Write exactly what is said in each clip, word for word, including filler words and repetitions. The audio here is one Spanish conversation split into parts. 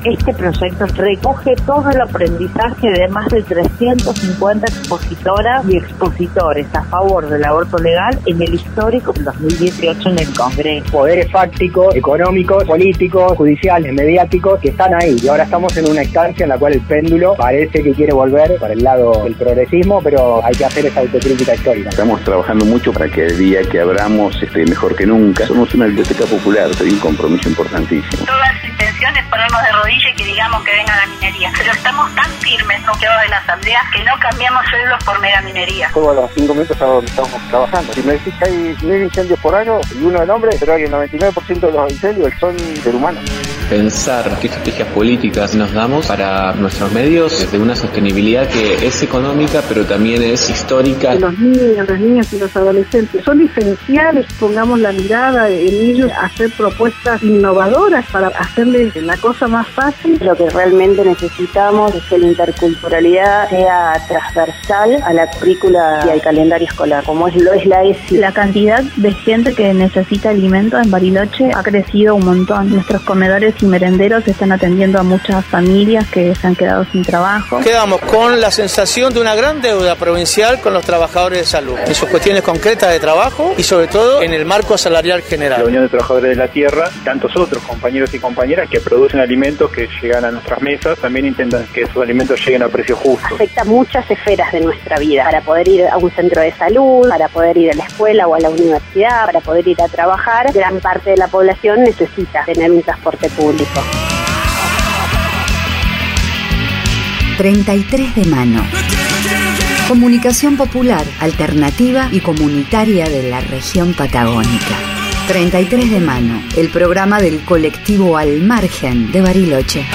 Este proyecto recoge todo el aprendizaje de más de trescientas cincuenta expositoras y expositores a favor del aborto legal en el histórico dos mil dieciocho en el Congreso. Poderes fácticos, económicos, políticos, judiciales, mediáticos, que están ahí. Y ahora estamos en una instancia en la cual el péndulo parece que quiere volver para el lado del progresismo, pero hay que hacer esa autocrítica histórica. Estamos trabajando mucho para que el día que abramos esté mejor que nunca. Somos una biblioteca popular, hay un compromiso importantísimo. Todas las intenciones ponernos de rodillas y que digamos que venga la minería, pero estamos tan firmes bloqueados en la asamblea que no cambiamos sueldos por mera minería. Juego a los cinco minutos a donde estamos trabajando. Si me decís que hay mil incendios por año y uno del hombre, pero hay el noventa y nueve por ciento de los incendios son del humano. Pensar qué estrategias políticas nos damos para nuestros medios desde una sostenibilidad que es económica pero también es histórica. Los niños, las niñas y los adolescentes son esenciales, pongamos la mirada en ellos, hacer propuestas innovadoras para hacerles la cosa más fácil. Lo que realmente necesitamos es que la interculturalidad sea transversal a la currícula y al calendario escolar, como es lo es la E S I. La cantidad de gente que necesita alimentos en Bariloche ha crecido un montón. Nuestros comedores y merenderos están atendiendo a muchas familias que se han quedado sin trabajo. Quedamos con la sensación de una gran deuda provincial con los trabajadores de salud, en sus cuestiones concretas de trabajo y sobre todo en el marco salarial general. La Unión de Trabajadores de la Tierra, tantos otros compañeros y compañeras que producen alimentos que llegan a nuestras mesas, también intentan que esos alimentos lleguen a precio justo. Afecta muchas esferas de nuestra vida, para poder ir a un centro de salud, para poder ir a la escuela o a la universidad, para poder ir a trabajar. Gran parte de la población necesita tener un transporte público. treinta y tres de mano. Comunicación popular, alternativa y comunitaria de la región patagónica. treinta y tres de mano, el programa del colectivo Al Margen de Bariloche.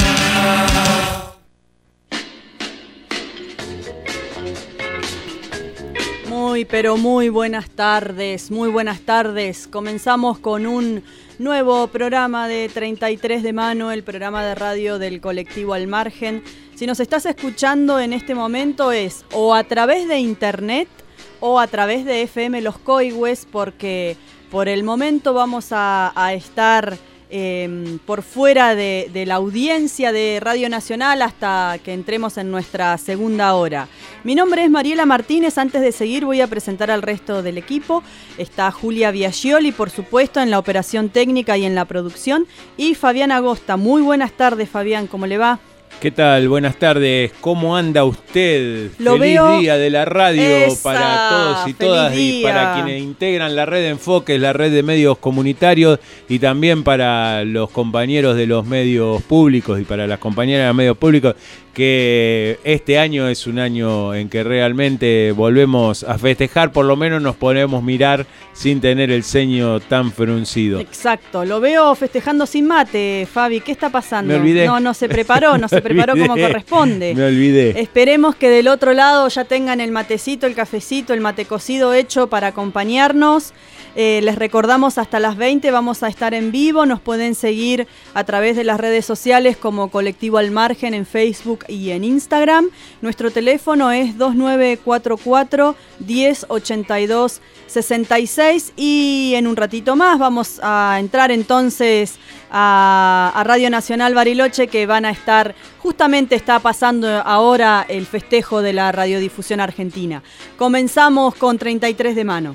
Muy, pero muy buenas tardes, muy buenas tardes. Comenzamos con un nuevo programa de treinta y tres de mano, el programa de radio del colectivo Al Margen. Si nos estás escuchando en este momento es o a través de internet o a través de F M Los Coigües, porque por el momento vamos a, a estar eh, por fuera de, de la audiencia de Radio Nacional hasta que entremos en nuestra segunda hora. Mi nombre es Mariela Martínez. Antes de seguir voy a presentar al resto del equipo. Está Julia Biagioli, por supuesto, en la operación técnica y en la producción, y Fabián Agosta. Muy buenas tardes, Fabián, ¿cómo le va? ¿Qué tal? Buenas tardes. ¿Cómo anda usted? Lo Feliz veo... día de la radio Esa, para todos y todas día. Y para quienes integran la red de Enfoques, la red de medios comunitarios, y también para los compañeros de los medios públicos y para las compañeras de los medios públicos, que este año es un año en que realmente volvemos a festejar, por lo menos nos podemos mirar sin tener el ceño tan fruncido. Exacto, lo veo festejando sin mate, Fabi. ¿Qué está pasando? Me olvidé. No, no se preparó, no se preparó como corresponde. Me olvidé. Esperemos que del otro lado ya tengan el matecito, el cafecito, el mate cocido hecho para acompañarnos. Eh, les recordamos hasta las veinte vamos a estar en vivo. Nos pueden seguir a través de las redes sociales como Colectivo Al Margen en Facebook y en Instagram. Nuestro teléfono es dos nueve cuatro cuatro, diez ochenta y dos sesenta y seis, y en un ratito más vamos a entrar entonces a, a Radio Nacional Bariloche, que van a estar, justamente está pasando ahora el festejo de la radiodifusión argentina. Comenzamos con treinta y tres de mano.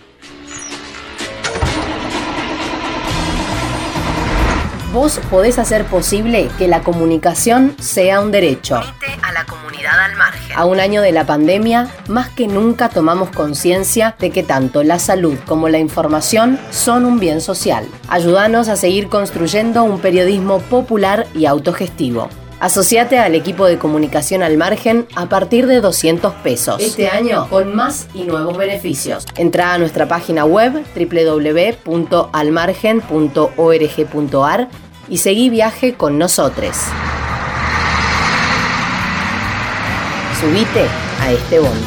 Vos podés hacer posible que la comunicación sea un derecho. Unite a la comunidad Al Margen. A un año de la pandemia, más que nunca tomamos conciencia de que tanto la salud como la información son un bien social. Ayúdanos a seguir construyendo un periodismo popular y autogestivo. Asociate al equipo de comunicación Al Margen a partir de doscientos pesos. Este año con más y nuevos beneficios. Entrá a nuestra página web doble u doble u doble u punto almargen punto org punto ar y seguí viaje con nosotros. Subite a este bondi.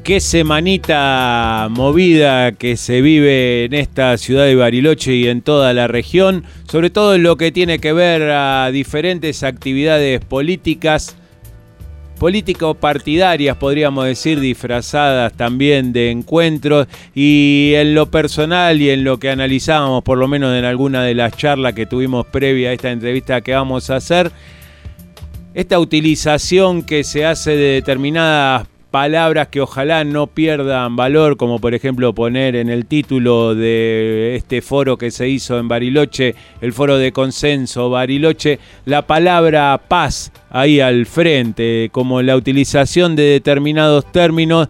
Qué semanita movida que se vive en esta ciudad de Bariloche y en toda la región, sobre todo en lo que tiene que ver a diferentes actividades políticas, político-partidarias, podríamos decir, disfrazadas también de encuentros, y en lo personal y en lo que analizábamos, por lo menos en alguna de las charlas que tuvimos previa a esta entrevista que vamos a hacer, esta utilización que se hace de determinadas palabras que ojalá no pierdan valor, como por ejemplo poner en el título de este foro que se hizo en Bariloche, el foro de consenso Bariloche, la palabra paz ahí al frente, como la utilización de determinados términos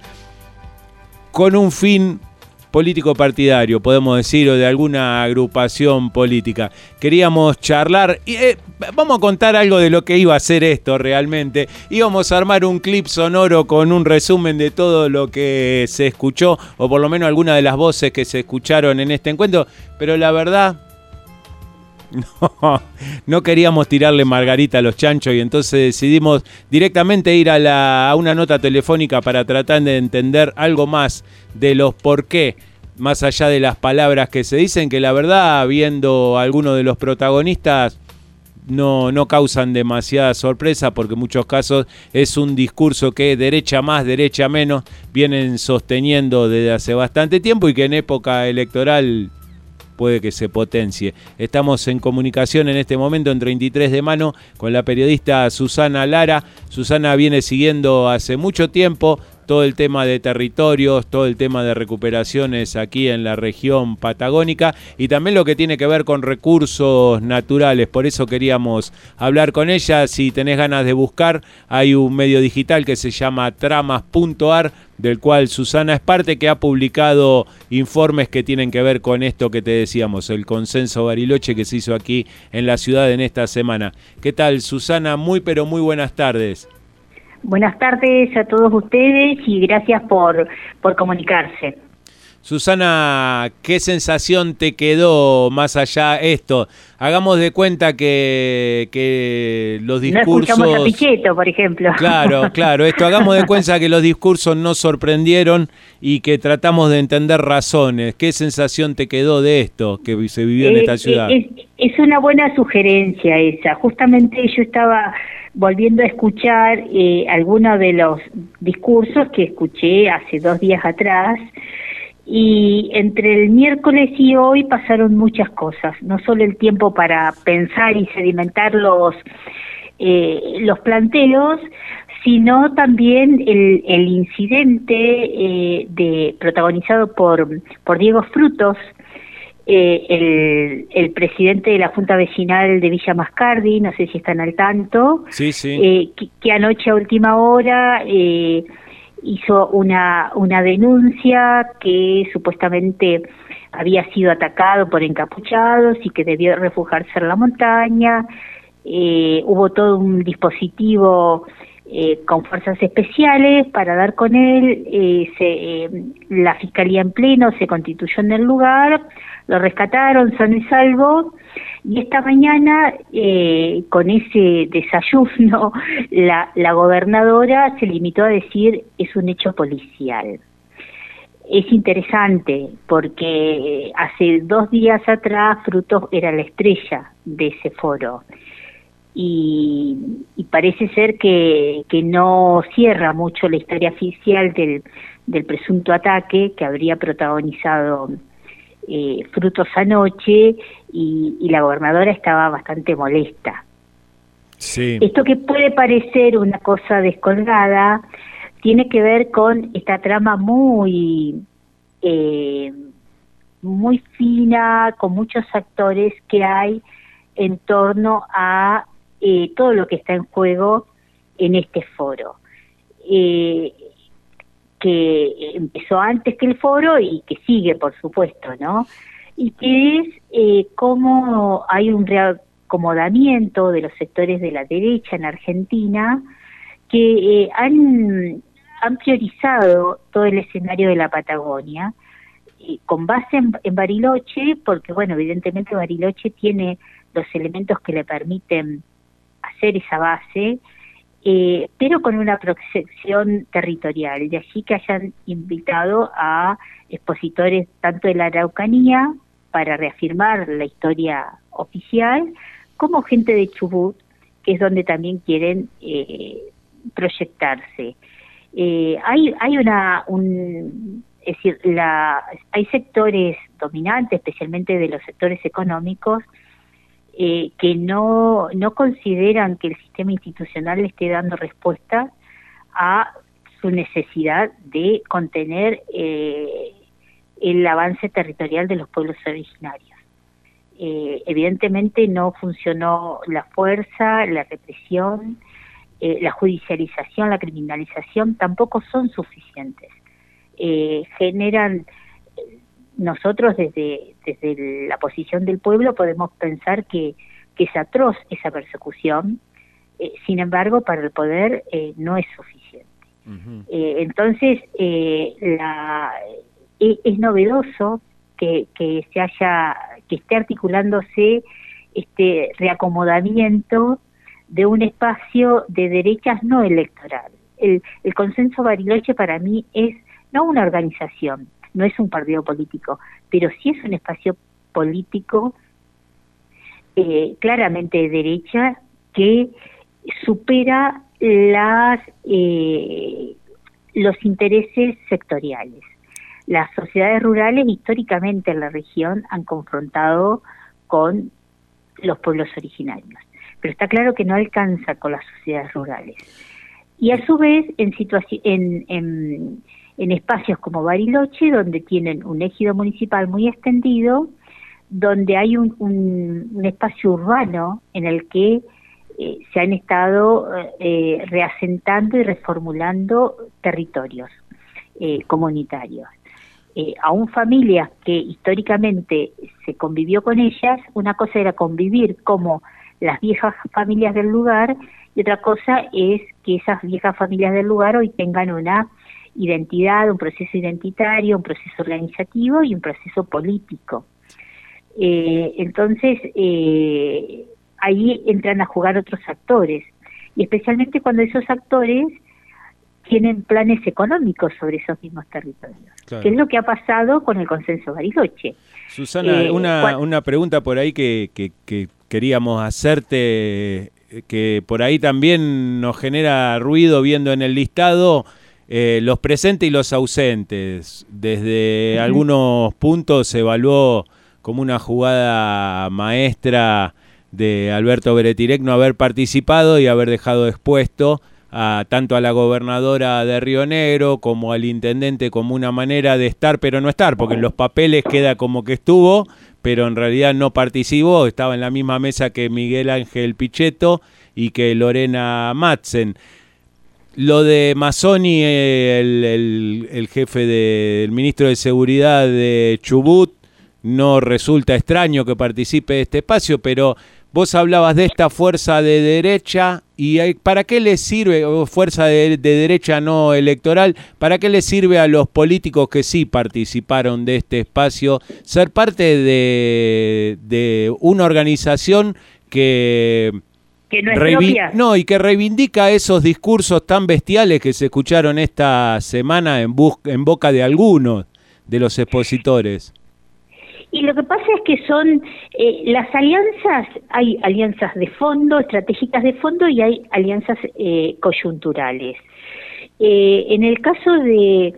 con un fin político partidario, podemos decir, o de alguna agrupación política. Queríamos charlar y eh, vamos a contar algo de lo que iba a ser esto realmente. Íbamos a armar un clip sonoro con un resumen de todo lo que se escuchó, o por lo menos algunas de las voces que se escucharon en este encuentro, pero la verdad no, no queríamos tirarle margarita a los chanchos y entonces decidimos directamente ir a, la, a una nota telefónica para tratar de entender algo más de los por qué, más allá de las palabras que se dicen, que la verdad, viendo a algunos de los protagonistas, no, no causan demasiada sorpresa, porque en muchos casos es un discurso que derecha más, derecha menos, vienen sosteniendo desde hace bastante tiempo y que en época electoral puede que se potencie. Estamos en comunicación en este momento en treinta y tres de mano con la periodista Susana Lara. Susana viene siguiendo hace mucho tiempo todo el tema de territorios, todo el tema de recuperaciones aquí en la región patagónica y también lo que tiene que ver con recursos naturales. Por eso queríamos hablar con ella. Si tenés ganas de buscar, hay un medio digital que se llama tramas punto ar, del cual Susana es parte, que ha publicado informes que tienen que ver con esto que te decíamos, el consenso Bariloche que se hizo aquí en la ciudad en esta semana. ¿Qué tal, Susana? Muy pero muy buenas tardes. Buenas tardes a todos ustedes y gracias por, por comunicarse. Susana, ¿qué sensación te quedó más allá esto? Hagamos de cuenta que, que los discursos... No escuchamos a Pichetto, por ejemplo. Claro, claro, esto, hagamos de cuenta que los discursos nos sorprendieron y que tratamos de entender razones. ¿Qué sensación te quedó de esto que se vivió en eh, esta ciudad? Es, es una buena sugerencia esa. Justamente yo estaba volviendo a escuchar eh, algunos de los discursos que escuché hace dos días atrás, y entre el miércoles y hoy pasaron muchas cosas, no solo el tiempo para pensar y sedimentar los, eh, los planteos, sino también el, el incidente eh, de protagonizado por, por Diego Frutos, eh, el, el presidente de la Junta Vecinal de Villa Mascardi, no sé si están al tanto, sí, sí. Eh, que, que anoche a última hora eh, hizo una, una denuncia que supuestamente había sido atacado por encapuchados y que debió refugiarse en la montaña. Eh, hubo todo un dispositivo eh, con fuerzas especiales para dar con él. Eh, se, eh, la Fiscalía en pleno se constituyó en el lugar, lo rescataron sano y salvo, y esta mañana eh, con ese desayuno la, la gobernadora se limitó a decir es un hecho policial. Es interesante porque hace dos días atrás Frutos era la estrella de ese foro y, y parece ser que, que no cierra mucho la historia oficial del, del presunto ataque que habría protagonizado Eh, Frutos anoche, y, y la gobernadora estaba bastante molesta. Sí. Esto que puede parecer una cosa descolgada tiene que ver con esta trama muy eh, muy fina, con muchos actores que hay en torno a eh, todo lo que está en juego en este foro. Eh, que empezó antes que el foro y que sigue, por supuesto, ¿no? Y que es eh, cómo hay un reacomodamiento de los sectores de la derecha en Argentina que eh, han, han priorizado todo el escenario de la Patagonia eh, con base en, en Bariloche, porque, bueno, evidentemente Bariloche tiene los elementos que le permiten hacer esa base, eh, pero con una proyección territorial, de allí que hayan invitado a expositores tanto de la Araucanía para reafirmar la historia oficial, como gente de Chubut, que es donde también quieren eh, proyectarse. Eh, hay hay una un, es decir, la hay sectores dominantes, especialmente de los sectores económicos, eh, que no no consideran que el sistema institucional le esté dando respuesta a su necesidad de contener eh, el avance territorial de los pueblos originarios. Eh, evidentemente no funcionó la fuerza, la represión, eh, la judicialización, la criminalización tampoco son suficientes. Eh, generan, nosotros desde, desde la posición del pueblo podemos pensar que, que es atroz esa persecución, eh, sin embargo para el poder eh, no es suficiente. Uh-huh. Eh, entonces eh, la, eh, es novedoso que, que se haya, que esté articulándose este reacomodamiento de un espacio de derechas no electoral. El, el Consenso Bariloche para mí es no una organización, no es un partido político, pero sí es un espacio político eh, claramente de derecha que supera las eh, los intereses sectoriales. Las sociedades rurales históricamente en la región han confrontado con los pueblos originarios, pero está claro que no alcanza con las sociedades rurales. Y a su vez en, situaci- en, en, en espacios como Bariloche, donde tienen un ejido municipal muy extendido, donde hay un, un, un espacio urbano en el que eh, se han estado eh, reasentando y reformulando territorios eh, comunitarios. Eh, aún familias que históricamente se convivió con ellas, una cosa era convivir como las viejas familias del lugar y otra cosa es que esas viejas familias del lugar hoy tengan una identidad, un proceso identitario, un proceso organizativo y un proceso político. Eh, entonces, eh, ahí entran a jugar otros actores, y especialmente cuando esos actores tienen planes económicos sobre esos mismos territorios, claro. Que es lo que ha pasado con el Consenso Bariloche. Susana, eh, una, cual... una pregunta por ahí que, que, que queríamos hacerte, que por ahí también nos genera ruido viendo en el listado eh, los presentes y los ausentes. Desde uh-huh. algunos puntos se evaluó como una jugada maestra de Alberto Beretirek no haber participado y haber dejado expuesto a, tanto a la gobernadora de Río Negro como al intendente como una manera de estar pero no estar, porque en los papeles queda como que estuvo, pero en realidad no participó, estaba en la misma mesa que Miguel Ángel Pichetto y que Lorena Madsen. Lo de Mazzoni, el, el, el jefe del de, ministro de Seguridad de Chubut, no resulta extraño que participe de este espacio, pero vos hablabas de esta fuerza de derecha, y hay, ¿para qué le sirve, fuerza de, de derecha no electoral, para qué le sirve a los políticos que sí participaron de este espacio ser parte de, de una organización que... que no es propia? No, y que reivindica esos discursos tan bestiales que se escucharon esta semana en, bus en boca de algunos de los expositores. Y lo que pasa es que son eh, las alianzas, hay alianzas de fondo, estratégicas de fondo, y hay alianzas eh, coyunturales. Eh, en el caso de,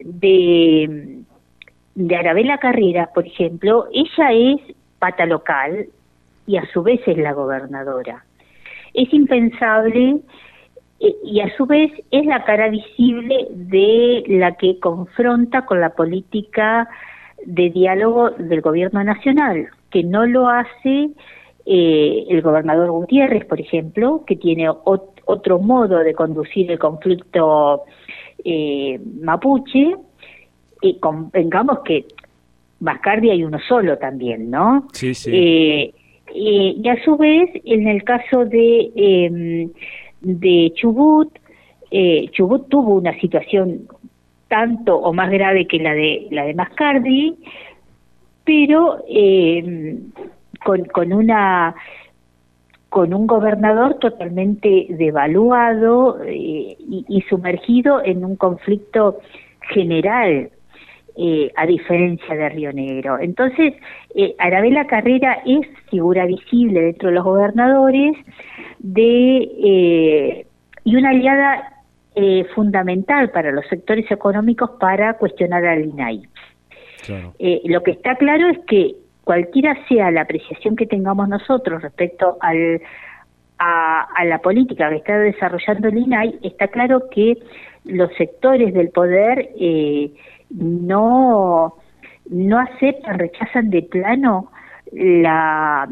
de, de Arabela Carrera, por ejemplo, ella es pata local y a su vez es la gobernadora. Es impensable eh, y a su vez es la cara visible de la que confronta con la política de diálogo del gobierno nacional, que no lo hace eh, el gobernador Gutiérrez, por ejemplo, que tiene ot otro modo de conducir el conflicto eh, mapuche, y convengamos que Bascardi hay uno solo también, ¿no? Sí, sí. Eh, eh, y a su vez, en el caso de, eh, de Chubut, eh, Chubut tuvo una situación tanto o más grave que la de la de Mascardi, pero eh, con, con una con un gobernador totalmente devaluado eh, y, y sumergido en un conflicto general, eh, a diferencia de Río Negro. Entonces, eh, Arabella Carrera es figura visible dentro de los gobernadores de eh, y una aliada eh, fundamental para los sectores económicos para cuestionar al I N A I. Claro. Eh, lo que está claro es que cualquiera sea la apreciación que tengamos nosotros respecto al, a, a la política que está desarrollando el I N A I, está claro que los sectores del poder eh, no, no aceptan, rechazan de plano la,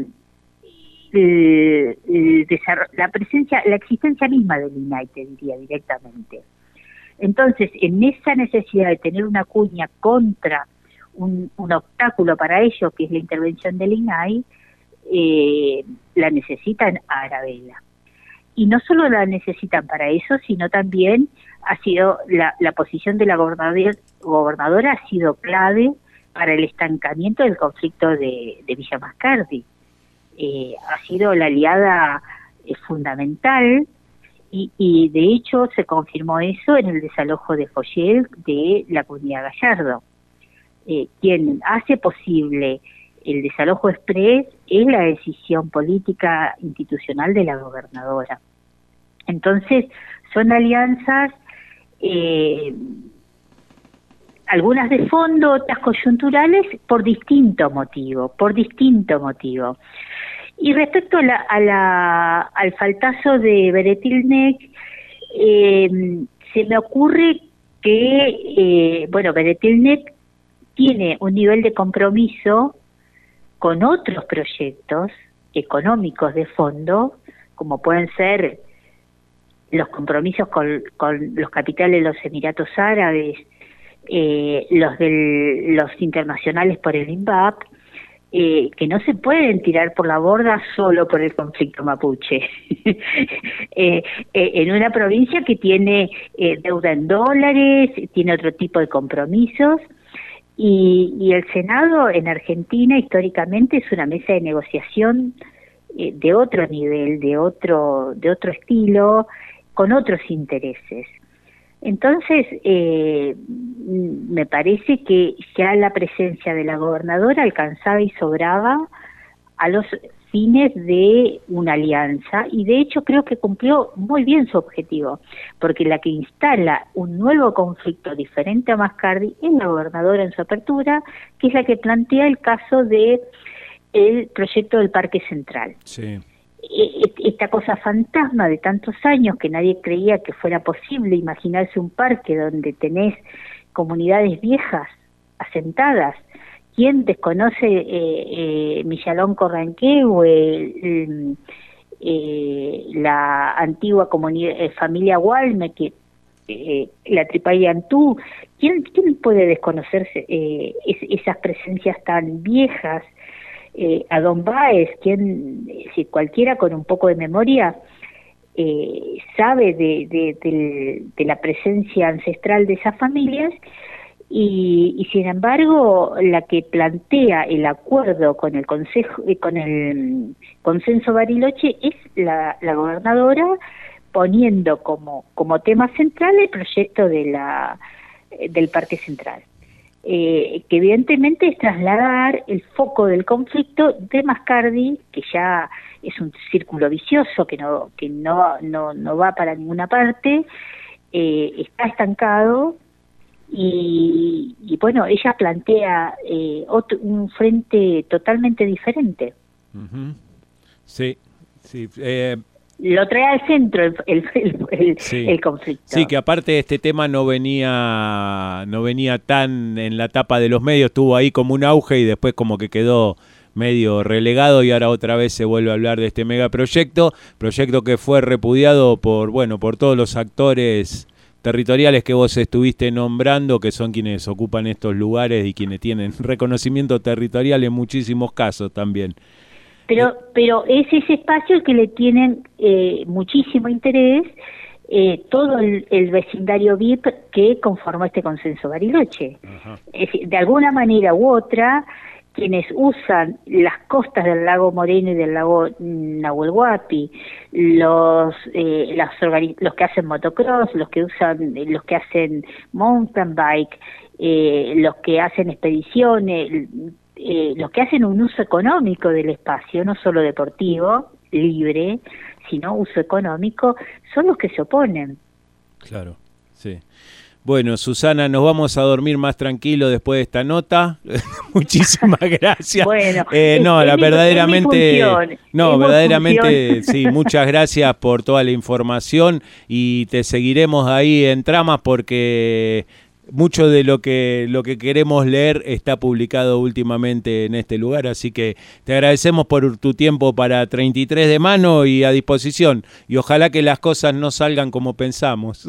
el, el la presencia, la existencia misma del I N A I, te diría directamente. Entonces, en esa necesidad de tener una cuña contra Un, un obstáculo para ello, que es la intervención del I N A I, eh, la necesitan a Arabella. Y no solo la necesitan para eso, sino también ha sido la, la posición de la gobernadora, gobernadora ha sido clave para el estancamiento del conflicto de, de Villa Mascardi. Eh, ha sido la aliada eh, fundamental y, y de hecho se confirmó eso en el desalojo de Foyel de la comunidad Gallardo. Eh, quien hace posible el desalojo express es la decisión política institucional de la gobernadora. Entonces, son alianzas, eh, algunas de fondo, otras coyunturales, por distinto motivo, por distinto motivo. Y respecto a la, a la, al faltazo de Beretilnec, eh, se me ocurre que, eh, bueno, Beretilnec tiene un nivel de compromiso con otros proyectos económicos de fondo, como pueden ser los compromisos con, con los capitales de los Emiratos Árabes, eh, los de los internacionales por el I N V A P, eh, que no se pueden tirar por la borda solo por el conflicto mapuche. eh, eh, en una provincia que tiene eh, deuda en dólares, tiene otro tipo de compromisos. Y, y el Senado en Argentina históricamente es una mesa de negociación eh, de otro nivel, de otro de otro estilo, con otros intereses. Entonces, eh, me parece que ya la presencia de la gobernadora alcanzaba y sobraba a los fines de una alianza, y de hecho creo que cumplió muy bien su objetivo, porque la que instala un nuevo conflicto diferente a Mascardi es la gobernadora en su apertura, que es la que plantea el caso de el proyecto del Parque Central. Sí. Esta cosa fantasma de tantos años que nadie creía que fuera posible imaginarse un parque donde tenés comunidades viejas asentadas. ¿Quién desconoce eh, eh, Millalón Corranquehue, eh, la antigua comunidad, eh, familia Gualme, que eh, la Tripayantú? ¿Quién, ¿Quién puede desconocerse eh, es, esas presencias tan viejas? Eh, a Don Báez, quien, si cualquiera con un poco de memoria eh, sabe de, de, de, de la presencia ancestral de esas familias, y, y sin embargo la que plantea el acuerdo con el consejo, eh, con el consenso Bariloche es la, la gobernadora, poniendo como como tema central el proyecto de la del Parque Central. Eh, que evidentemente es trasladar el foco del conflicto de Mascardi, que ya es un círculo vicioso que no que no no, no va para ninguna parte, eh, está estancado, y, y bueno, ella plantea eh, otro, un frente totalmente diferente. Uh-huh. Sí, sí. Eh... Lo trae al centro el, el, el, el, sí. el conflicto. Sí, que aparte este tema no venía no venía tan en la tapa de los medios, tuvo ahí como un auge y después como que quedó medio relegado, y ahora otra vez se vuelve a hablar de este megaproyecto, proyecto que fue repudiado por, bueno, por todos los actores territoriales que vos estuviste nombrando, que son quienes ocupan estos lugares y quienes tienen reconocimiento territorial en muchísimos casos también. Pero, pero es ese espacio el que le tienen eh, muchísimo interés eh, todo el, el vecindario V I P que conformó este consenso Bariloche. Ajá. Es decir, de alguna manera u otra, quienes usan las costas del lago Moreno y del lago Nahuel Huapi, los eh, las organi- los que hacen motocross, los que usan, los que hacen mountain bike, eh, los que hacen expediciones, eh, los que hacen un uso económico del espacio, no solo deportivo, libre, sino uso económico, son los que se oponen. Claro, sí. Bueno, Susana, nos vamos a dormir más tranquilo después de esta nota. Muchísimas gracias. Bueno, eh, no, es, la es mi, verdaderamente, es mi función, no, es verdaderamente, sí. Muchas gracias por toda la información y te seguiremos ahí en Tramas porque mucho de lo que lo que queremos leer está publicado últimamente en este lugar, así que te agradecemos por tu tiempo para treinta y tres de mano y a disposición. Y ojalá que las cosas no salgan como pensamos.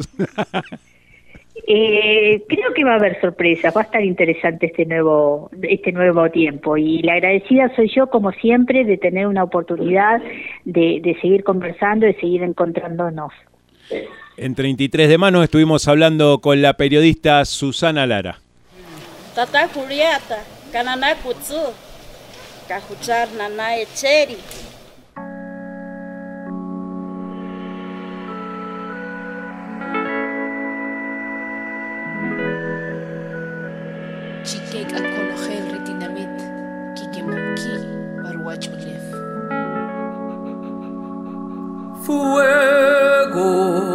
Eh, creo que va a haber sorpresas, va a estar interesante este nuevo este nuevo tiempo y la agradecida soy yo como siempre de tener una oportunidad de, de seguir conversando, de seguir encontrándonos. En treinta y tres de mano estuvimos hablando con la periodista Susana Lara. Tata Julieta, Canana Kutsu, Cajuchar Nana Echeri. Chikek akologel retinamit, kikemumki, barwachulef. Fuego,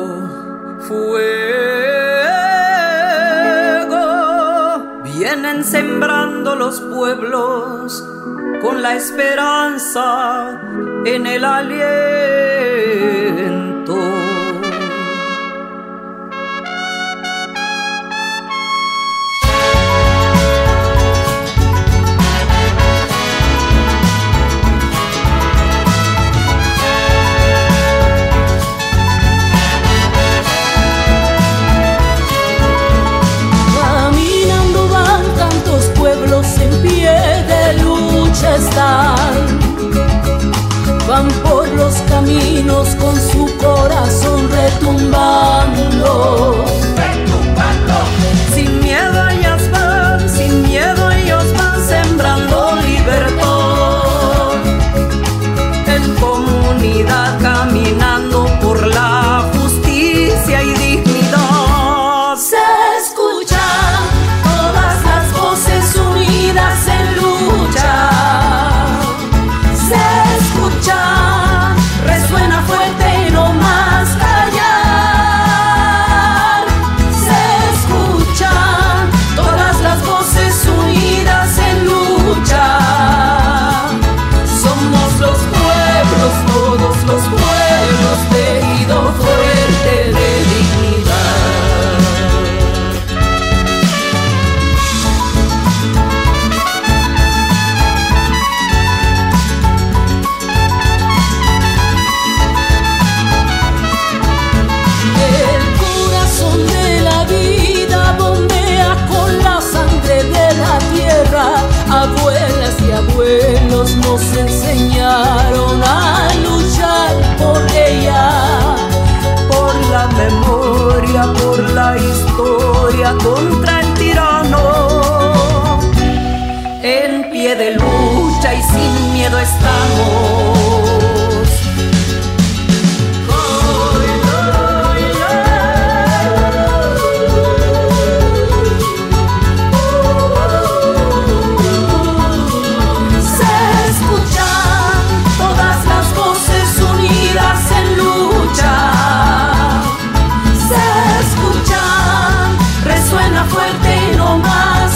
fuego, vienen sembrando los pueblos con la esperanza en el aliento. Están, van por los caminos con su corazón retumbando, retumbando. Sin miedo ellas van, sin miedo ellos van sembrando libertad. En comunidad caminando por la justicia y dignidad. Se escuchan todas las voces unidas en lucha. Resuena fuerte y no más callar. Se escuchan todas las voces unidas en lucha. Somos los pueblos, todos los pueblos, tejido fuerte de abuelas y abuelos nos enseñaron a luchar por ella, por la memoria, por la historia contra el tirano. En pie de lucha y sin miedo estamos. fuerte y no más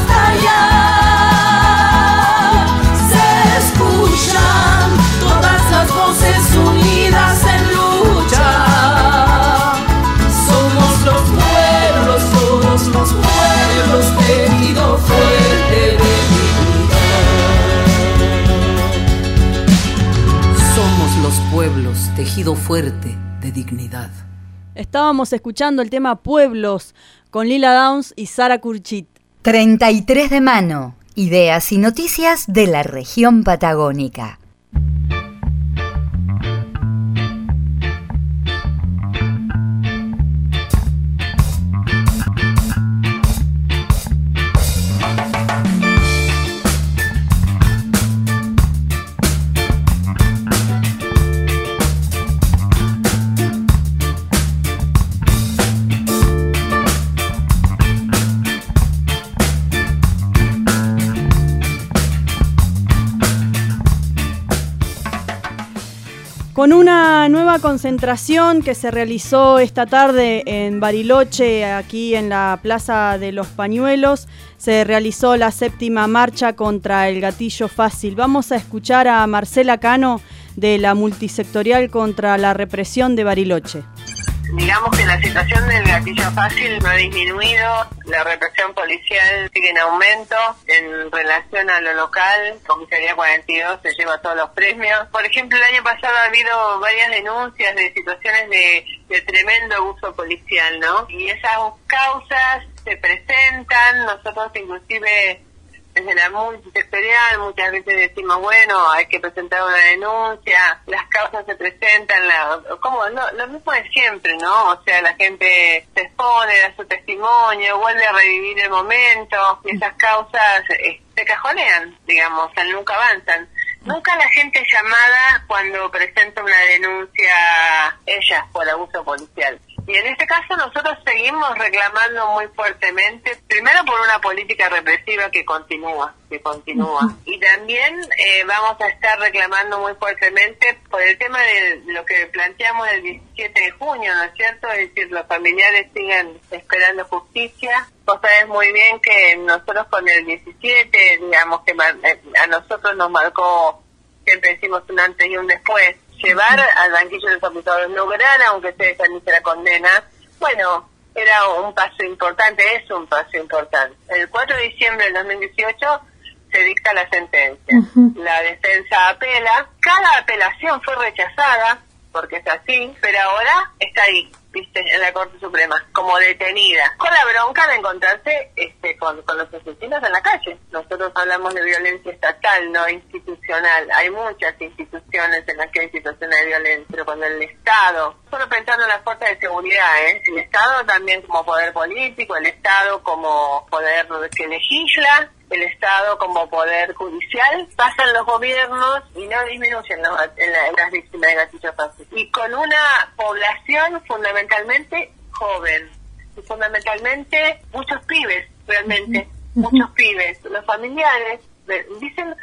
callar. Se escuchan todas las voces unidas en lucha. Somos los pueblos, todos los pueblos, tejido fuerte de dignidad. Somos los pueblos, tejido fuerte de dignidad. Estábamos escuchando el tema Pueblos con Lila Downs y Sara Kurchit. treinta y tres de mano. Ideas y noticias de la región patagónica. Con una nueva concentración que se realizó esta tarde en Bariloche, aquí en la Plaza de los Pañuelos, se realizó la séptima marcha contra el gatillo fácil. Vamos a escuchar a Marcela Cano de la Multisectorial contra la Represión de Bariloche. Digamos que la situación del gatillo fácil no ha disminuido, la represión policial sigue en aumento en relación a lo local. Comisaría cuarenta y dos se lleva todos los premios. Por ejemplo, el año pasado ha habido varias denuncias de situaciones de, de tremendo abuso policial, ¿no? Y esas causas se presentan, nosotros inclusive desde la multisectorial muchas veces decimos, bueno, hay que presentar una denuncia, las causas se presentan, la, como no, lo mismo de siempre, ¿no? O sea, la gente se expone, da su testimonio, vuelve a revivir el momento, y esas causas eh, se cajonean, digamos, o sea, nunca avanzan. Nunca la gente es llamada cuando presenta una denuncia ella por abuso policial. Y en este caso nosotros seguimos reclamando muy fuertemente, primero por una política represiva que continúa, que continúa. Uh-huh. Y también eh, vamos a estar reclamando muy fuertemente por el tema de lo que planteamos el diecisiete de junio, ¿no es cierto? Es decir, los familiares siguen esperando justicia. Vos sabés muy bien que nosotros con el diecisiete, digamos que a nosotros nos marcó, siempre decimos un antes y un después, llevar al banquillo de los acusados, lograr, aunque se desanice la condena, bueno, era un paso importante, es un paso importante. El cuatro de diciembre del dos mil dieciocho se dicta la sentencia. Uh-huh. La defensa apela, cada apelación fue rechazada, porque es así, pero ahora está ahí, viste, en la Corte Suprema, como detenida, con la bronca de encontrarse este, con, con los asesinos en la calle. Nosotros hablamos de violencia estatal, no institucional. Hay muchas instituciones en las que hay situaciones de violencia, pero cuando el Estado, solo pensando en las fuerzas de seguridad, ¿eh? el Estado también como poder político, el Estado como poder que legisla, el Estado como poder judicial, pasan los gobiernos y no disminuyen los, en la, en las víctimas de gatillo fácil. Y con una población fundamentalmente joven, y fundamentalmente muchos pibes, realmente, uh-huh. muchos pibes. Los familiares dicen,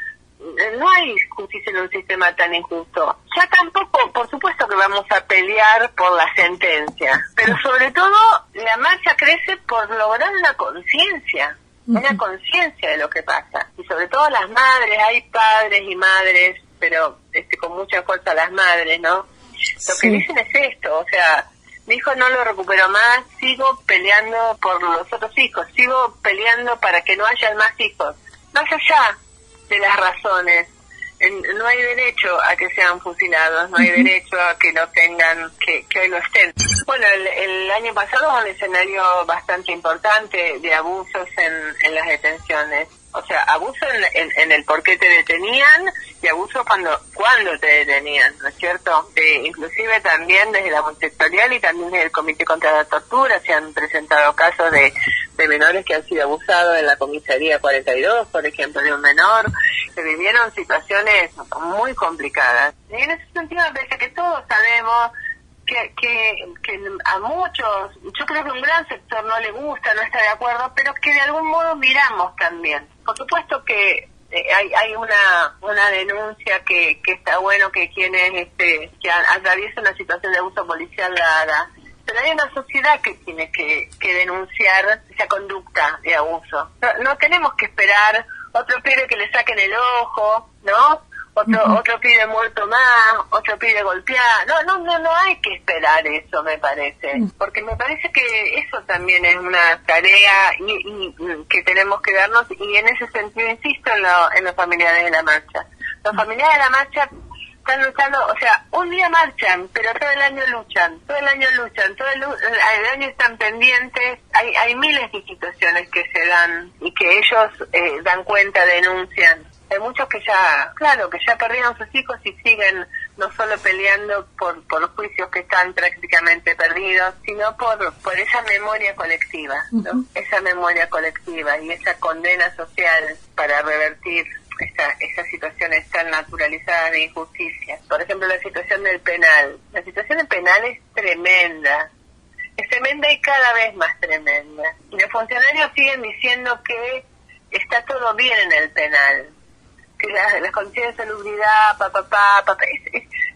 no hay justicia en un sistema tan injusto. Ya tampoco, por supuesto que vamos a pelear por la sentencia, pero sobre todo la marcha crece por lograr una conciencia. Una conciencia de lo que pasa, y sobre todo las madres, hay padres y madres, pero este, con mucha fuerza las madres, ¿no? Lo sí. que dicen es esto, o sea, mi hijo no lo recuperó más, sigo peleando por los otros hijos, sigo peleando para que no haya más hijos, más allá de las razones. En, no hay derecho a que sean fusilados, no hay uh-huh. derecho a que no tengan, que, que hoy lo estén. Bueno, el, el año pasado fue un escenario bastante importante de abusos en, en las detenciones. O sea, abuso en, en, en el por qué te detenían y abuso cuando cuando te detenían, ¿no es cierto? Eh, inclusive también desde la multisectorial y también desde el Comité contra la Tortura se han presentado casos de, de menores que han sido abusados en la comisaría cuarenta y dos, por ejemplo, de un menor, que vivieron situaciones muy complicadas. Y en ese sentido me parece que todos sabemos que, que, que a muchos, yo creo que un gran sector no le gusta, no está de acuerdo, pero que de algún modo miramos también. Por supuesto que eh, hay, hay una una denuncia que, que está bueno que quienes este, que atraviesan una situación de abuso policial la haga, pero hay una sociedad que tiene que, que denunciar esa conducta de abuso. No, no tenemos que esperar otro pibe que le saquen el ojo, ¿no? Otro uh-huh. otro pibe muerto más, otro pibe golpeado. No, no, no, no hay que esperar eso, me parece. Porque me parece que eso también es una tarea y, y, y que tenemos que darnos, y en ese sentido insisto en, lo, en los familiares de la marcha. Los familiares de la marcha están luchando, o sea, un día marchan, pero todo el año luchan, todo el año luchan, todo el, el año están pendientes. Hay, hay miles de situaciones que se dan y que ellos eh, dan cuenta, denuncian. Hay muchos que ya, claro, que ya perdieron sus hijos y siguen no solo peleando por, por los juicios que están prácticamente perdidos, sino por, por esa memoria colectiva, ¿no? Uh-huh. Esa memoria colectiva y esa condena social para revertir esa, esas situaciones tan naturalizadas de injusticia. Por ejemplo, la situación del penal. La situación del penal es tremenda. Es tremenda y cada vez más tremenda. Y los funcionarios siguen diciendo que está todo bien en el penal, que las, las condiciones de salubridad, papá, papá, pa, pa, es, es,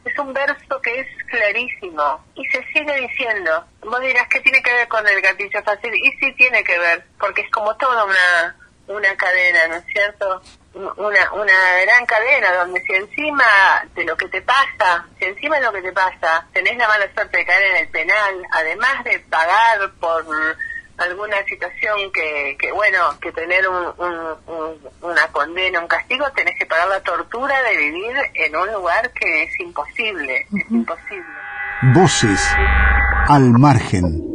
Es un verso que es clarísimo y se sigue diciendo. Vos dirás, ¿qué tiene que ver con el gatillo fácil? Y sí tiene que ver, porque es como toda una una cadena, ¿no es cierto? Una una gran cadena donde si encima de lo que te pasa, si encima de lo que te pasa tenés la mala suerte de caer en el penal, además de pagar por alguna situación que, que bueno, que tener un, un, un, una condena, un castigo, tenés que pagar la tortura de vivir en un lugar que es imposible, uh-huh. es imposible. Voces al margen.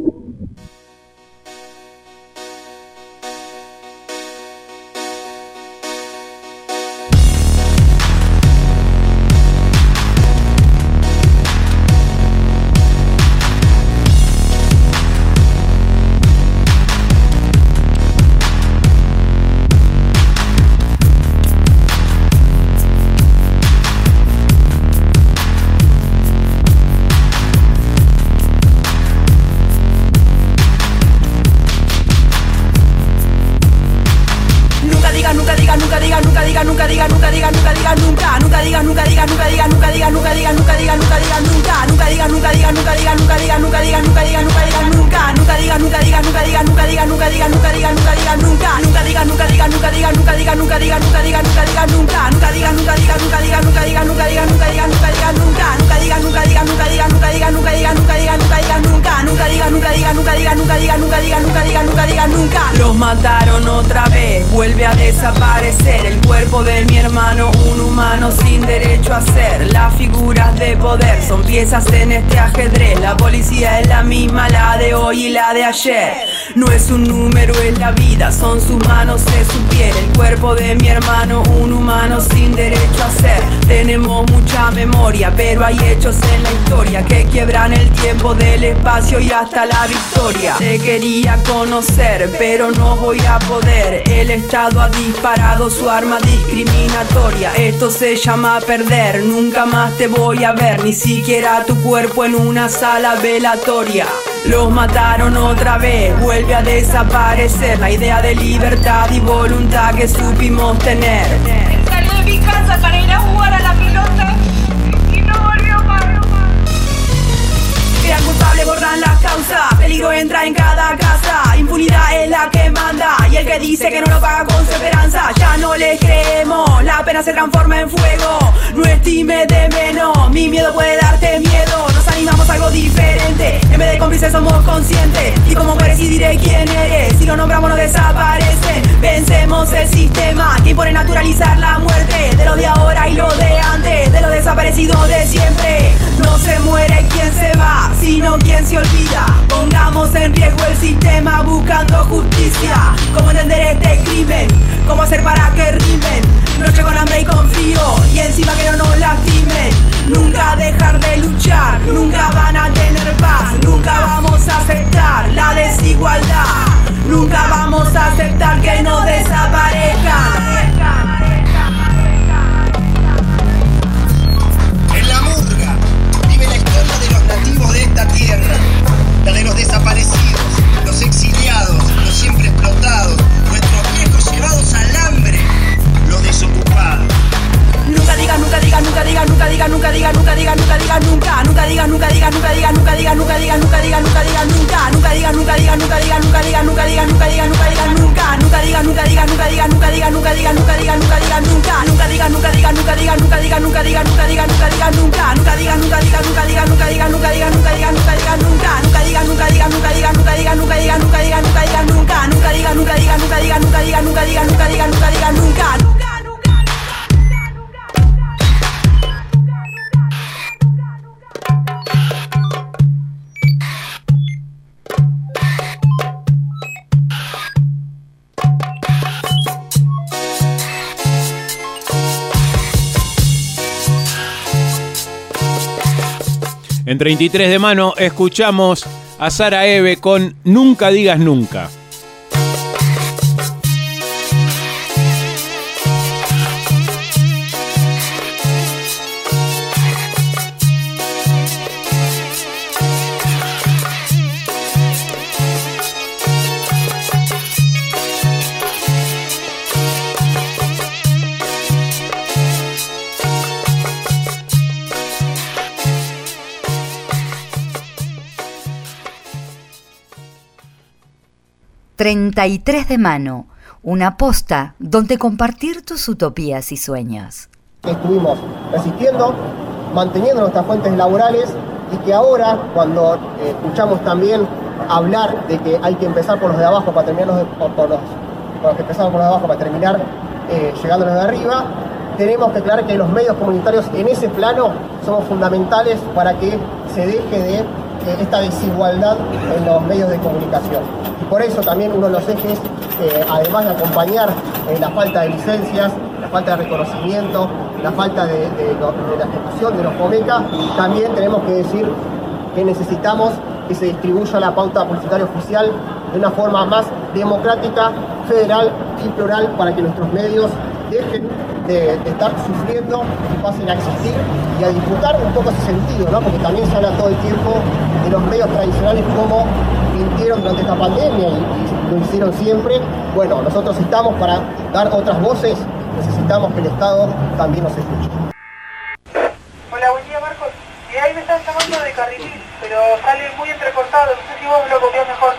Los mataron otra vez, vuelve a desaparecer el cuerpo de mi hermano, un humano sin derecho a ser. Las figuras de poder son piezas en este ajedrez. La policía es la misma, la de hoy y la de ayer. No es un número, es la vida, son sus manos, es su piel. El cuerpo de mi hermano, un humano sin derecho a ser. Tenemos mucha memoria, pero hay hechos en la historia que quiebran el tiempo del espacio y hasta la victoria. Te quería conocer, pero no voy a poder. El Estado ha disparado su arma discriminatoria. Esto se llama perder, nunca más te voy a ver, ni siquiera tu cuerpo en una sala velatoria. Los mataron otra vez, vuelve a desaparecer la idea de libertad y voluntad que supimos tener. Salí de mi casa para ir a jugar a la pelota y no volvió más. Crean culpable, borran las causas, peligro entra en cada casa, impunidad es la que manda y el que dice que no lo paga con su esperanza ya no le creemos, la pena se transforma en fuego, no estime de menos, mi miedo puede darte miedo, nos animamos a algo diferente, en vez de cómplices somos conscientes y como mueres y diré quién eres, si lo nombramos no desaparece, vencemos el sistema que impone naturalizar la muerte de lo de ahora y lo de antes, de lo desaparecido de siempre, no se muere quien se va, sino quien se olvida. Pongamos en riesgo el sistema buscando justicia. ¿Cómo entender este crimen? ¿Cómo hacer para que rimen? Noche con hambre y con frío y encima que no nos lastimen. Nunca dejar de luchar, nunca van a tener paz. Nunca vamos a aceptar la desigualdad. Nunca vamos a aceptar que nos desaparezcan. En la murga vive la historia de los nativos de esta tierra, la de los desaparecidos, los exiliados, los siempre explotados, nuestros viejos llevados al hambre, los desocupados. Nunca digas, nunca digas, nunca digas, nunca digas, nunca digas, nunca digas, nunca digas, nunca, nunca digas, nunca digas, nunca digas, nunca digas, nunca digas, nunca digas, nunca digas, nunca, nunca digas, nunca digas, nunca digas, nunca digas, nunca digas, nunca digas, nunca digas, nunca, nunca digas, nunca digas, nunca digas, nunca digas, nunca digas, nunca digas, nunca digas, nunca, nunca digas, nunca digas, nunca digas, nunca digas, nunca digas, nunca digas, nunca digas, nunca, nunca digas, nunca digas, nunca digas, nunca digas, nunca digas, nunca digas, nunca digas, nunca, nunca digas, nunca digas, nunca digas, nunca digas, nunca digas, nunca digas, nunca digas, nunca, nunca digas, nunca digas, nunca digas, nunca digas, nunca digas, nunca digas, nunca digas, nunca. En treinta y tres de mano escuchamos a Sara Eve con Nunca digas nunca. treinta y tres de mano, una posta donde compartir tus utopías y sueños. Estuvimos resistiendo, manteniendo nuestras fuentes laborales y que ahora, cuando eh, escuchamos también hablar de que hay que empezar por los de abajo para terminar los de, por, por los, por los que empezamos por los de abajo para terminar eh, llegando a los de arriba, tenemos que aclarar que los medios comunitarios en ese plano somos fundamentales para que se deje de esta desigualdad en los medios de comunicación. Y por eso también uno de los ejes, eh, además de acompañar eh, la falta de licencias, la falta de reconocimiento, la falta de, de, lo, de la ejecución de los FOMECA, también tenemos que decir que necesitamos que se distribuya la pauta publicitaria oficial de una forma más democrática, federal y plural para que nuestros medios dejen de, de estar sufriendo y pasen a existir y a disfrutar un poco ese sentido, ¿no? Porque también se habla todo el tiempo de los medios tradicionales como mintieron durante esta pandemia y, y lo hicieron siempre. Bueno, nosotros estamos para dar otras voces, necesitamos que el Estado también nos escuche. Hola, buen día, Marcos. Eh, ahí me están llamando de Carrilí, pero sale muy entrecortado, no sé si vos me lo copiás mejor.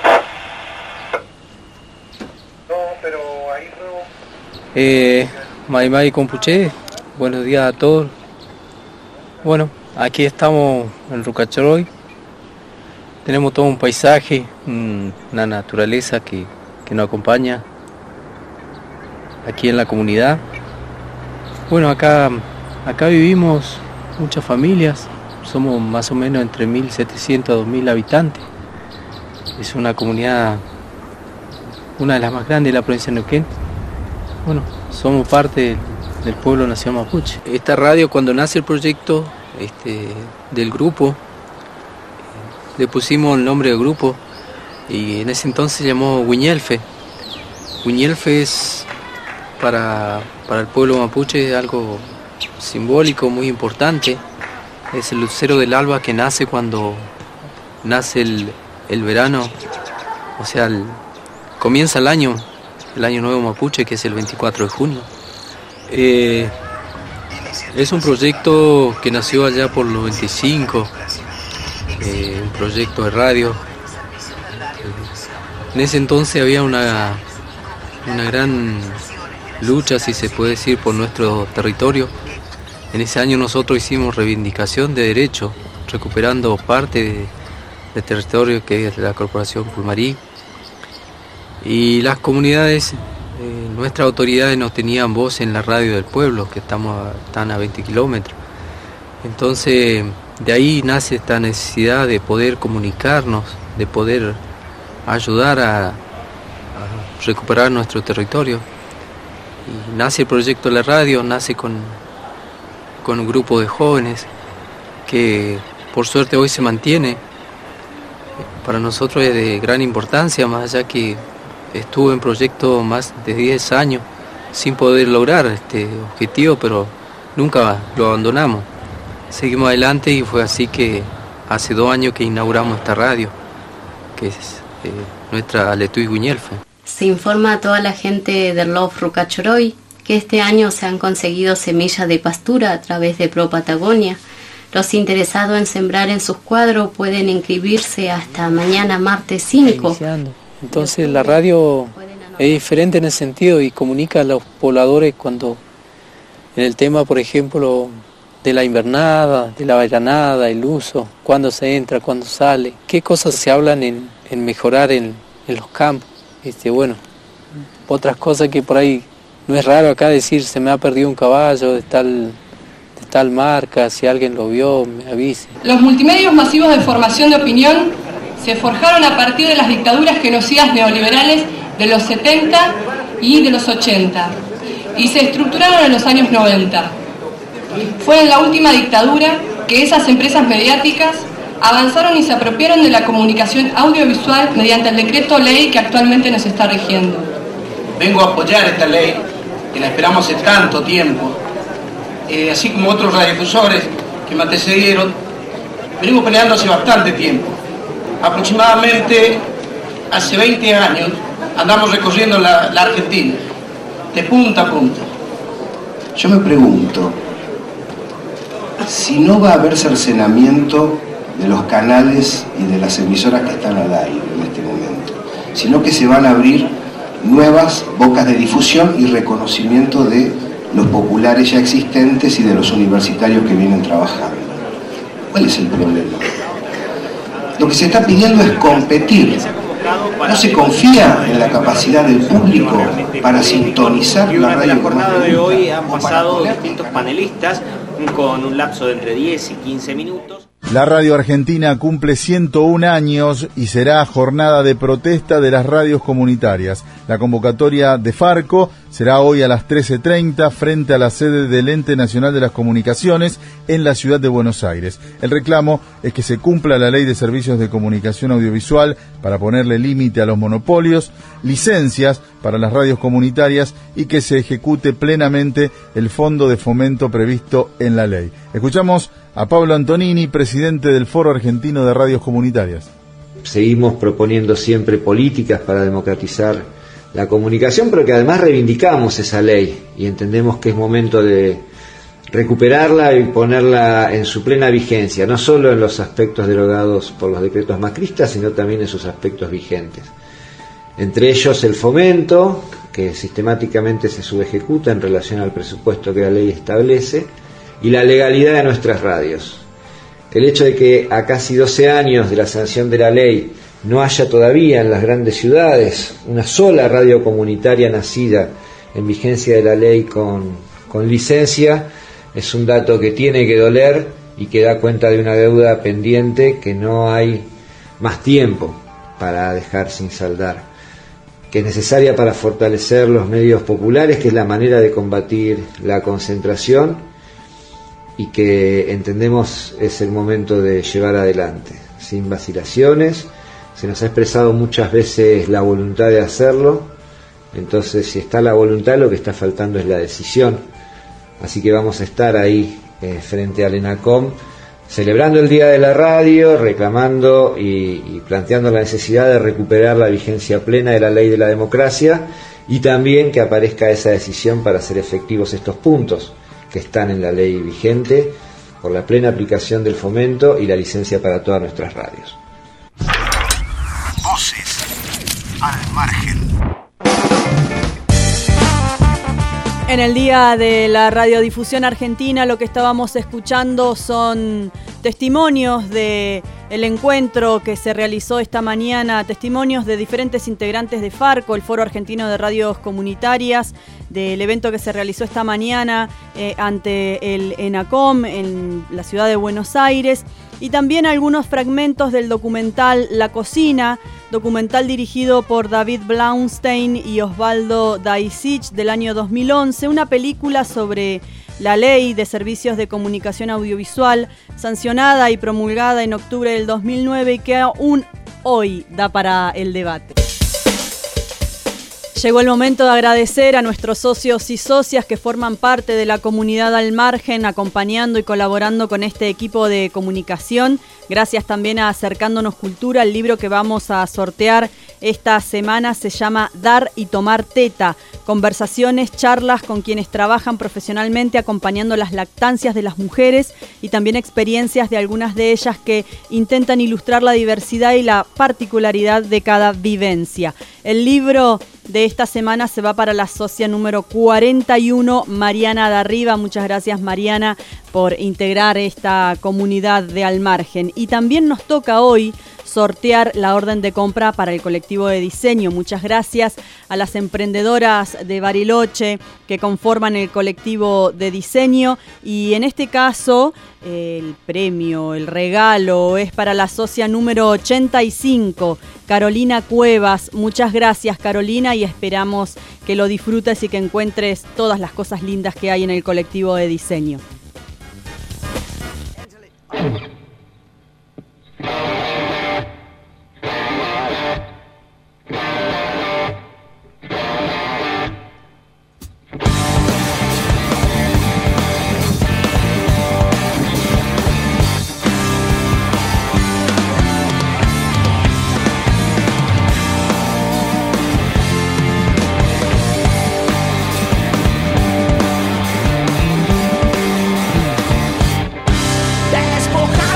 No, pero ahí no. Eh, Mai Mai Compuché, buenos días a todos. Bueno, aquí estamos en Rucachoroy. Tenemos todo un paisaje, una naturaleza que, que nos acompaña aquí en la comunidad. Bueno, acá, acá vivimos muchas familias, somos más o menos entre mil setecientos a dos mil habitantes. Es una comunidad, una de las más grandes de la provincia de Neuquén. Bueno, somos parte del pueblo nacional mapuche. Esta radio, cuando nace el proyecto este, del grupo, le pusimos el nombre del grupo y en ese entonces se llamó Huiñelfe. Huiñelfe es para, para el pueblo mapuche algo simbólico, muy importante. Es el lucero del alba que nace cuando nace el, el verano, o sea, el, comienza el año. El año nuevo mapuche, que es el veinticuatro de junio. Eh, es un proyecto que nació allá por los veinticinco, eh, un proyecto de radio. En ese entonces había una, una gran lucha, si se puede decir, por nuestro territorio. En ese año nosotros hicimos reivindicación de derechos, recuperando parte de, del territorio que es la Corporación Pulmarí. Y las comunidades, eh, nuestras autoridades no tenían voz en la radio del pueblo, que estamos a, están a veinte kilómetros. Entonces, de ahí nace esta necesidad de poder comunicarnos, de poder ayudar a, a recuperar nuestro territorio. Y nace el proyecto de la radio, nace con, con un grupo de jóvenes que por suerte hoy se mantiene. Para nosotros es de gran importancia, más allá que estuve en proyecto más de diez años sin poder lograr este objetivo, pero nunca lo abandonamos. Seguimos adelante y fue así que hace dos años que inauguramos esta radio, que es eh, nuestra Aletuy Huiñelfe. Se informa a toda la gente del L O F Rucachoroy que este año se han conseguido semillas de pastura a través de Pro Patagonia. Los interesados en sembrar en sus cuadros pueden inscribirse hasta mañana martes cinco. Entonces la radio es diferente en ese sentido y comunica a los pobladores cuando en el tema, por ejemplo, de la invernada, de la veranada, el uso, cuándo se entra, cuándo sale, qué cosas se hablan en, en mejorar en, en los campos. Este, bueno, otras cosas que por ahí no es raro acá decir se me ha perdido un caballo de tal, de tal marca, si alguien lo vio me avise. Los multimedios masivos de formación de opinión se forjaron a partir de las dictaduras genocidas neoliberales de los setenta y de los ochenta y se estructuraron en los años noventa. Fue en la última dictadura que esas empresas mediáticas avanzaron y se apropiaron de la comunicación audiovisual mediante el decreto ley que actualmente nos está rigiendo. Vengo a apoyar esta ley, que la esperamos hace tanto tiempo, eh, así como otros radiodifusores que me antecedieron, venimos peleando hace bastante tiempo. Aproximadamente hace veinte años andamos recorriendo la, la Argentina, de punta a punta. Yo me pregunto, si no va a haber cercenamiento de los canales y de las emisoras que están al aire en este momento, sino que se van a abrir nuevas bocas de difusión y reconocimiento de los populares ya existentes y de los universitarios que vienen trabajando. ¿Cuál es el problema? Lo que se está pidiendo es competir. No se confía en la capacidad del público para sintonizar la radio. Durante la jornada de hoy han pasado distintos panelistas con un lapso de entre diez y quince minutos. La radio argentina cumple ciento un años y será jornada de protesta de las radios comunitarias. La convocatoria de Farco será hoy a las trece treinta frente a la sede del Ente Nacional de las Comunicaciones en la ciudad de Buenos Aires. El reclamo es que se cumpla la Ley de Servicios de Comunicación Audiovisual para ponerle límite a los monopolios, licencias para las radios comunitarias y que se ejecute plenamente el fondo de fomento previsto en la ley. Escuchamos a Pablo Antonini, presidente del Foro Argentino de Radios Comunitarias. Seguimos proponiendo siempre políticas para democratizar la comunicación, pero que además reivindicamos esa ley y entendemos que es momento de recuperarla y ponerla en su plena vigencia, no solo en los aspectos derogados por los decretos macristas, sino también en sus aspectos vigentes. Entre ellos el fomento, que sistemáticamente se subejecuta en relación al presupuesto que la ley establece, y la legalidad de nuestras radios. El hecho de que a casi doce años de la sanción de la ley no haya todavía en las grandes ciudades una sola radio comunitaria nacida en vigencia de la ley con, con licencia es un dato que tiene que doler y que da cuenta de una deuda pendiente que no hay más tiempo para dejar sin saldar, que es necesaria para fortalecer los medios populares, que es la manera de combatir la concentración y que entendemos es el momento de llevar adelante, sin vacilaciones. Se nos ha expresado muchas veces la voluntad de hacerlo, entonces si está la voluntad, lo que está faltando es la decisión. Así que vamos a estar ahí eh, frente al ENACOM, celebrando el Día de la Radio, reclamando y, y planteando la necesidad de recuperar la vigencia plena de la ley de la democracia y también que aparezca esa decisión para hacer efectivos estos puntos que están en la ley vigente, por la plena aplicación del fomento y la licencia para todas nuestras radios. Voces al margen. En el Día de la Radiodifusión Argentina lo que estábamos escuchando son testimonios de el encuentro que se realizó esta mañana, testimonios de diferentes integrantes de Farco, el Foro Argentino de Radios Comunitarias, del evento que se realizó esta mañana eh, ante el ENACOM en la ciudad de Buenos Aires, y también algunos fragmentos del documental La Cocina, documental dirigido por David Blaustein y Osvaldo Daisich del año dos mil once, una película sobre la Ley de Servicios de Comunicación Audiovisual, sancionada y promulgada en octubre del dos mil nueve y que aún hoy da para el debate. Llegó el momento de agradecer a nuestros socios y socias que forman parte de la comunidad al margen, acompañando y colaborando con este equipo de comunicación. Gracias también a Acercándonos Cultura. El libro que vamos a sortear esta semana se llama Dar y Tomar Teta. Conversaciones, charlas con quienes trabajan profesionalmente acompañando las lactancias de las mujeres y también experiencias de algunas de ellas que intentan ilustrar la diversidad y la particularidad de cada vivencia. El libro de esta semana se va para la socia número cuarenta y uno, Mariana Darriba. Muchas gracias, Mariana, por integrar esta comunidad de Al Margen. Y también nos toca hoy sortear la orden de compra para el colectivo de diseño. Muchas gracias a las emprendedoras de Bariloche que conforman el colectivo de diseño, y en este caso el premio, el regalo es para la socia número ochenta y cinco, Carolina Cuevas. Muchas gracias, Carolina, y esperamos que lo disfrutes y que encuentres todas las cosas lindas que hay en el colectivo de diseño. Despojado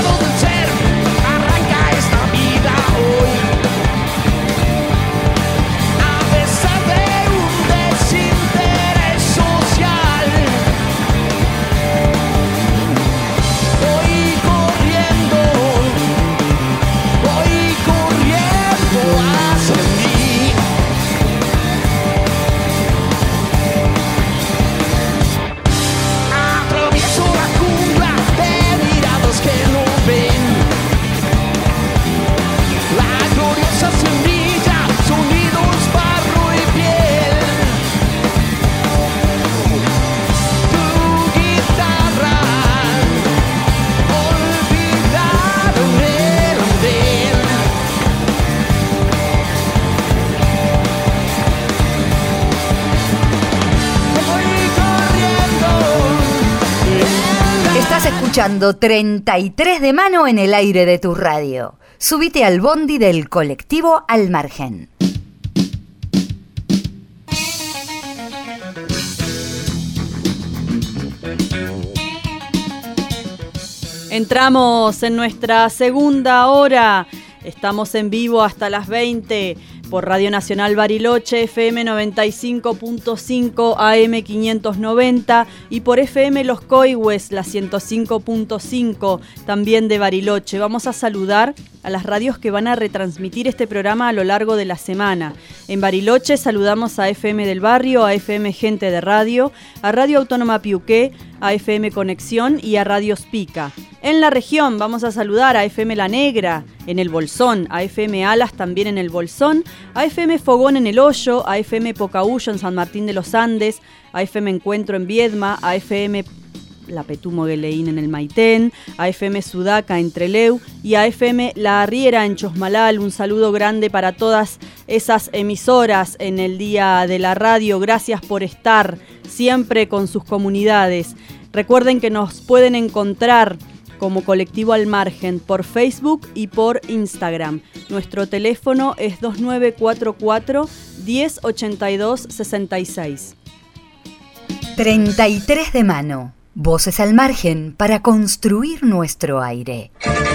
escuchando treinta y tres de mano en el aire de tu radio. Subite al bondi del colectivo Al Margen. Entramos en nuestra segunda hora. Estamos en vivo hasta las veinte por Radio Nacional Bariloche, F M noventa y cinco punto cinco, A M quinientos noventa y por F M Los Coihues, la ciento cinco punto cinco, también de Bariloche. Vamos a saludar a las radios que van a retransmitir este programa a lo largo de la semana. En Bariloche saludamos a F M del Barrio, a F M Gente de Radio, a Radio Autónoma Piuqué, a F M Conexión y a Radio Spica. En la región vamos a saludar a F M La Negra en el Bolsón, a F M Alas también en el Bolsón, a F M Fogón en el Hoyo, a F M Pocahuyo en San Martín de los Andes, a F M Encuentro en Viedma, a F M La Petumo Gueleín en el Maitén, a F M Sudaca en Trelew y a F M La Arriera en Chosmalal. Un saludo grande para todas esas emisoras en el Día de la Radio. Gracias por estar siempre con sus comunidades. Recuerden que nos pueden encontrar como Colectivo Al Margen por Facebook y por Instagram. Nuestro teléfono es dos nueve cuatro cuatro, uno cero ocho dos, seis seis. treinta y tres de mano. Voces al margen para construir nuestro aire.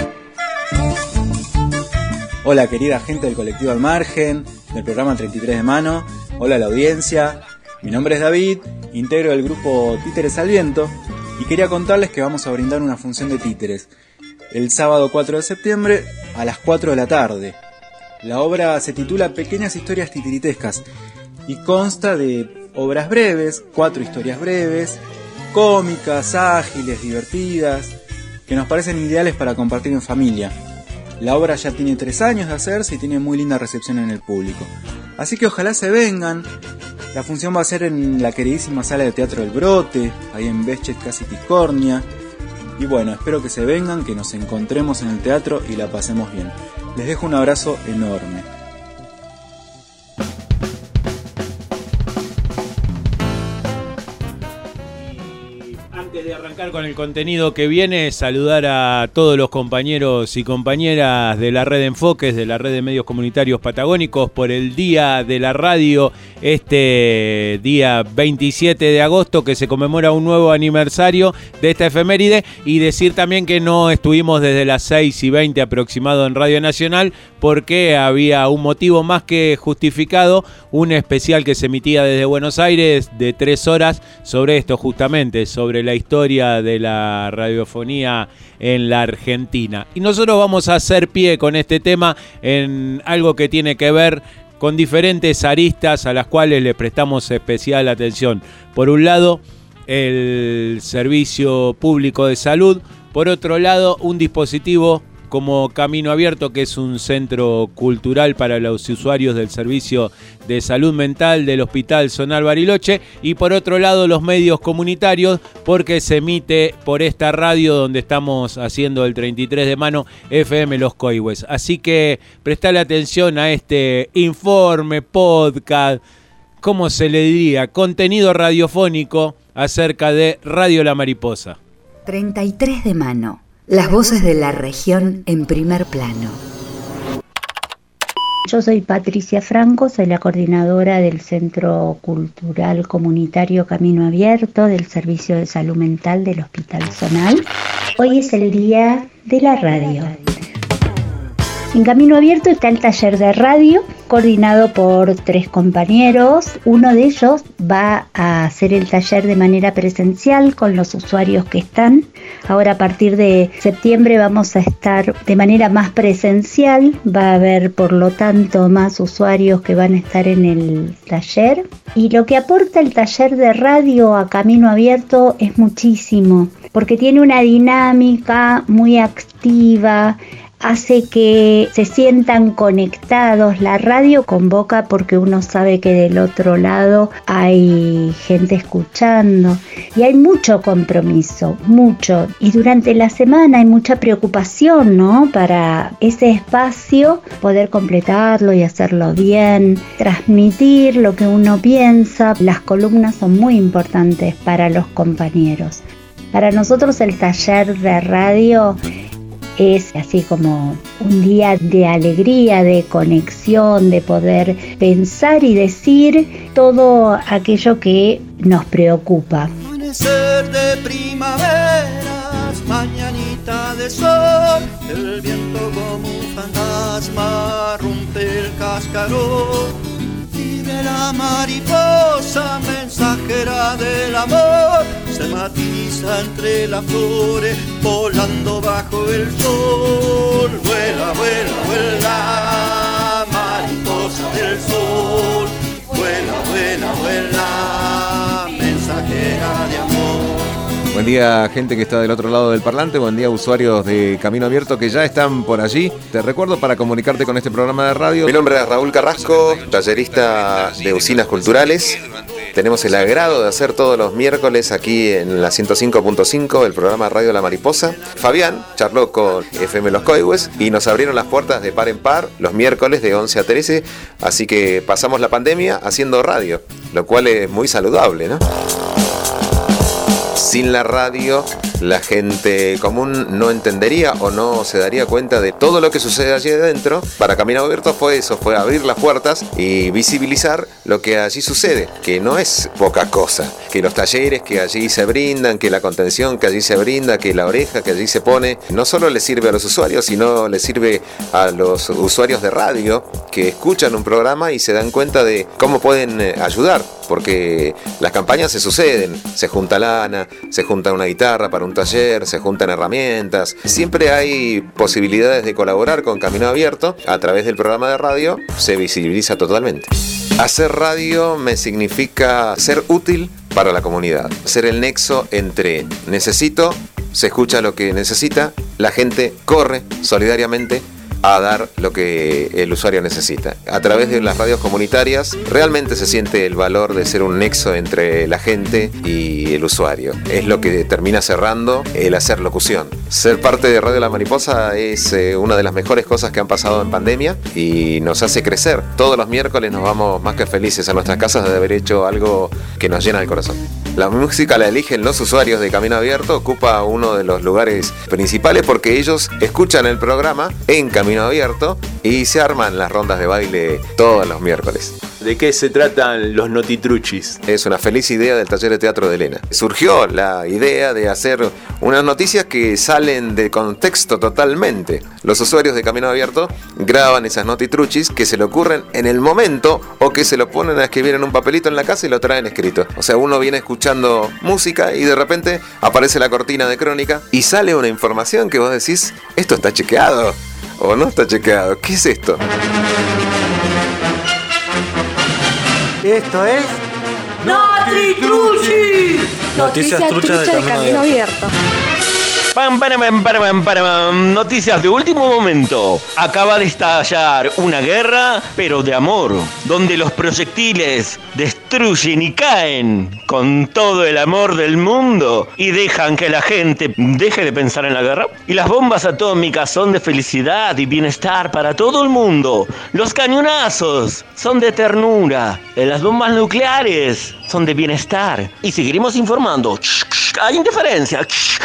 Hola querida gente del Colectivo Al Margen, del programa treinta y tres de mano. Hola a la audiencia. Mi nombre es David, integro el grupo Títeres al Viento y quería contarles que vamos a brindar una función de títeres el sábado cuatro de septiembre a las cuatro de la tarde. La obra se titula Pequeñas historias titiritescas y consta de obras breves, cuatro historias breves, cómicas, ágiles, divertidas, que nos parecen ideales para compartir en familia. La obra ya tiene tres años de hacerse y tiene muy linda recepción en el público. Así que ojalá se vengan. La función va a ser en la queridísima sala de teatro del Brote, ahí en Beschet, casi Tiscornia. Y bueno, espero que se vengan, que nos encontremos en el teatro y la pasemos bien. Les dejo un abrazo enorme. Antes de arrancar con el contenido que viene, saludar a todos los compañeros y compañeras de la red de Enfoques, de la red de medios comunitarios patagónicos, por el Día de la Radio, este día veintisiete de agosto, que se conmemora un nuevo aniversario de esta efeméride, y decir también que no estuvimos desde las seis y veinte aproximado en Radio Nacional, porque había un motivo más que justificado, un especial que se emitía desde Buenos Aires de tres horas sobre esto justamente, sobre la historia de la radiofonía en la Argentina. Y nosotros vamos a hacer pie con este tema en algo que tiene que ver con diferentes aristas a las cuales le prestamos especial atención. Por un lado, el servicio público de salud. Por otro lado, un dispositivo como Camino Abierto, que es un centro cultural para los usuarios del servicio de salud mental del Hospital Zonal Bariloche, y por otro lado los medios comunitarios, porque se emite por esta radio donde estamos haciendo el treinta y tres de mano, F M Los Coihues. Así que prestale atención a este informe, podcast, ¿cómo se le diría? Contenido radiofónico acerca de Radio La Mariposa. treinta y tres de mano. Las voces de la región en primer plano. Yo soy Patricia Franco, soy la coordinadora del Centro Cultural Comunitario Camino Abierto del Servicio de Salud Mental del Hospital Zonal. Hoy es el Día de la Radio. En Camino Abierto está el taller de radio, coordinado por tres compañeros. Uno de ellos va a hacer el taller de manera presencial con los usuarios que están. Ahora a partir de septiembre vamos a estar de manera más presencial. Va a haber por lo tanto más usuarios que van a estar en el taller. Y lo que aporta el taller de radio a Camino Abierto es muchísimo, porque tiene una dinámica muy activa, hace que se sientan conectados. La radio convoca porque uno sabe que del otro lado hay gente escuchando y hay mucho compromiso, mucho. Y durante la semana hay mucha preocupación, ¿no? Para ese espacio poder completarlo y hacerlo bien, transmitir lo que uno piensa. Las columnas son muy importantes para los compañeros. Para nosotros el taller de radio es así como un día de alegría, de conexión, de poder pensar y decir todo aquello que nos preocupa. Amanecer de primaveras, mañanita de sol, el viento como un fantasma rompe el cascarón. Vive la mariposa, mensajera del amor, se matiza entre las flores, volando bajo el sol. Vuela, vuela, vuela, mariposa del sol. Vuela, vuela, vuela, mensajera de amor. Buen día, gente que está del otro lado del parlante. Buen día, usuarios de Camino Abierto que ya están por allí. Te recuerdo para comunicarte con este programa de radio. Mi nombre es Raúl Carrasco, tallerista de Usinas Culturales. Tenemos el agrado de hacer todos los miércoles aquí en la ciento cinco punto cinco el programa Radio La Mariposa. Fabián charló con F M Los Coihues y nos abrieron las puertas de par en par los miércoles de once a trece. Así que pasamos la pandemia haciendo radio, lo cual es muy saludable, ¿no? Sin la radio, la gente común no entendería o no se daría cuenta de todo lo que sucede allí adentro. Para Camino Abierto fue eso, fue abrir las puertas y visibilizar lo que allí sucede, que no es poca cosa, que los talleres que allí se brindan, que la contención que allí se brinda, que la oreja que allí se pone, no solo le sirve a los usuarios, sino le sirve a los usuarios de radio que escuchan un programa y se dan cuenta de cómo pueden ayudar, porque las campañas se suceden, se junta lana, se junta una guitarra para un taller, se juntan herramientas. Siempre hay posibilidades de colaborar con Camino Abierto. A través del programa de radio se visibiliza totalmente. Hacer radio me significa ser útil para la comunidad, ser el nexo entre necesito, se escucha lo que necesita, la gente corre solidariamente a dar lo que el usuario necesita. A través de las radios comunitarias realmente se siente el valor de ser un nexo entre la gente y el usuario. Es lo que termina cerrando el hacer locución. Ser parte de Radio La Mariposa es eh, una de las mejores cosas que han pasado en pandemia y nos hace crecer. Todos los miércoles nos vamos más que felices a nuestras casas de haber hecho algo que nos llena el corazón. La música la eligen los usuarios de Camino Abierto, ocupa uno de los lugares principales porque ellos escuchan el programa en Camino Abierto y se arman las rondas de baile todos los miércoles. ¿De qué se tratan los notitruchis? Es una feliz idea del taller de teatro de Elena. Surgió la idea de hacer unas noticias que salen de contexto totalmente. Los usuarios de Camino Abierto graban esas notitruchis que se le ocurren en el momento o que se lo ponen a escribir en un papelito en la casa y lo traen escrito. O sea, uno viene escuchando música y de repente aparece la cortina de crónica y sale una información que vos decís, ¿esto está chequeado o no está chequeado? ¿Qué es esto? Esto es Notitruchi. Noticias truchas de Camino Abierto. Pam, pam, pam, pam, pam. Noticias de último momento. Acaba de estallar una guerra, pero de amor, donde los proyectiles destruyen y caen con todo el amor del mundo y dejan que la gente deje de pensar en la guerra. Y las bombas atómicas son de felicidad y bienestar para todo el mundo. Los cañonazos son de ternura. Las bombas nucleares son de bienestar. Y seguiremos informando. Hay interferencia.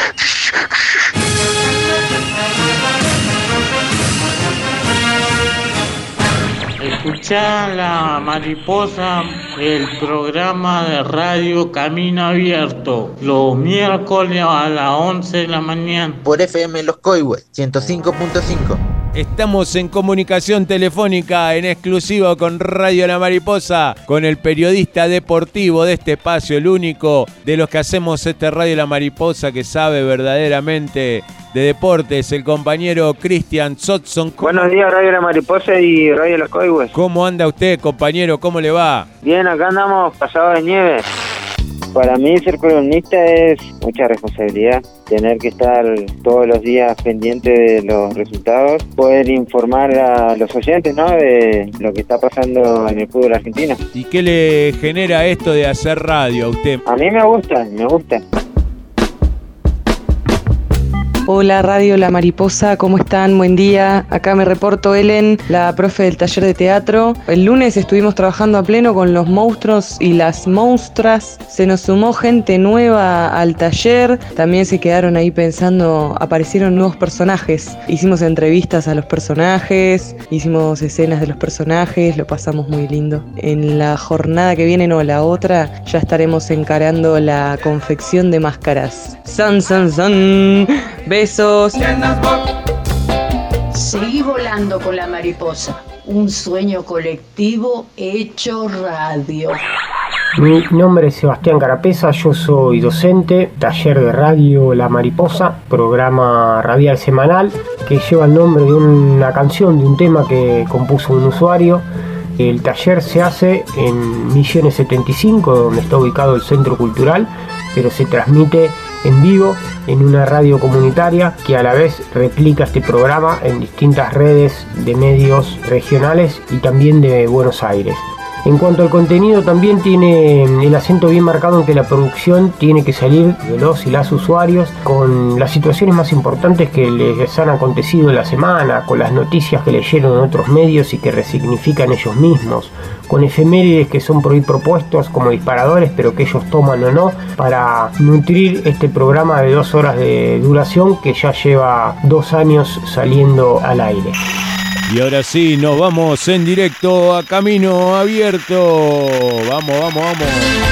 Escuchá La Mariposa, el programa de radio Camino Abierto, los miércoles a las once de la mañana. Por F M Los Coihues, ciento cinco punto cinco. Estamos en comunicación telefónica en exclusiva con Radio La Mariposa, con el periodista deportivo de este espacio, el único de los que hacemos este Radio La Mariposa que sabe verdaderamente de deportes, el compañero Cristian Sotson. Buenos días, Radio La Mariposa y Radio Los Coihues. ¿Cómo anda usted, compañero? ¿Cómo le va? Bien, acá andamos pasados de nieve. Para mí ser columnista es mucha responsabilidad, tener que estar todos los días pendiente de los resultados, poder informar a los oyentes, ¿no?, de lo que está pasando en el fútbol argentino. ¿Y qué le genera esto de hacer radio a usted? A mí me gusta, me gusta. Hola Radio La Mariposa, ¿cómo están? Buen día. Acá me reporto Ellen, la profe del taller de teatro. El lunes estuvimos trabajando a pleno con los monstruos y las monstruas. Se nos sumó gente nueva al taller. También se quedaron ahí pensando, aparecieron nuevos personajes. Hicimos entrevistas a los personajes, hicimos escenas de los personajes, lo pasamos muy lindo. En la jornada que viene, no, la otra, ya estaremos encarando la confección de máscaras. ¡San, san, san! Besos. Seguí volando con la mariposa. Un sueño colectivo hecho radio. Mi nombre es Sebastián Carapesa, yo soy docente, taller de radio La Mariposa, programa radial semanal que lleva el nombre de una canción, de un tema que compuso un usuario. El taller se hace en Misiones setenta y cinco, donde está ubicado el Centro Cultural, pero se transmite en vivo en una radio comunitaria que a la vez replica este programa en distintas redes de medios regionales y también de Buenos Aires. En cuanto al contenido, también tiene el acento bien marcado en que la producción tiene que salir de los y las usuarios con las situaciones más importantes que les han acontecido en la semana, con las noticias que leyeron en otros medios y que resignifican ellos mismos, con efemérides que son por ahí propuestos como disparadores, pero que ellos toman o no, para nutrir este programa de dos horas de duración que ya lleva dos años saliendo al aire. Y ahora sí, nos vamos en directo a Camino Abierto. Vamos, vamos, vamos.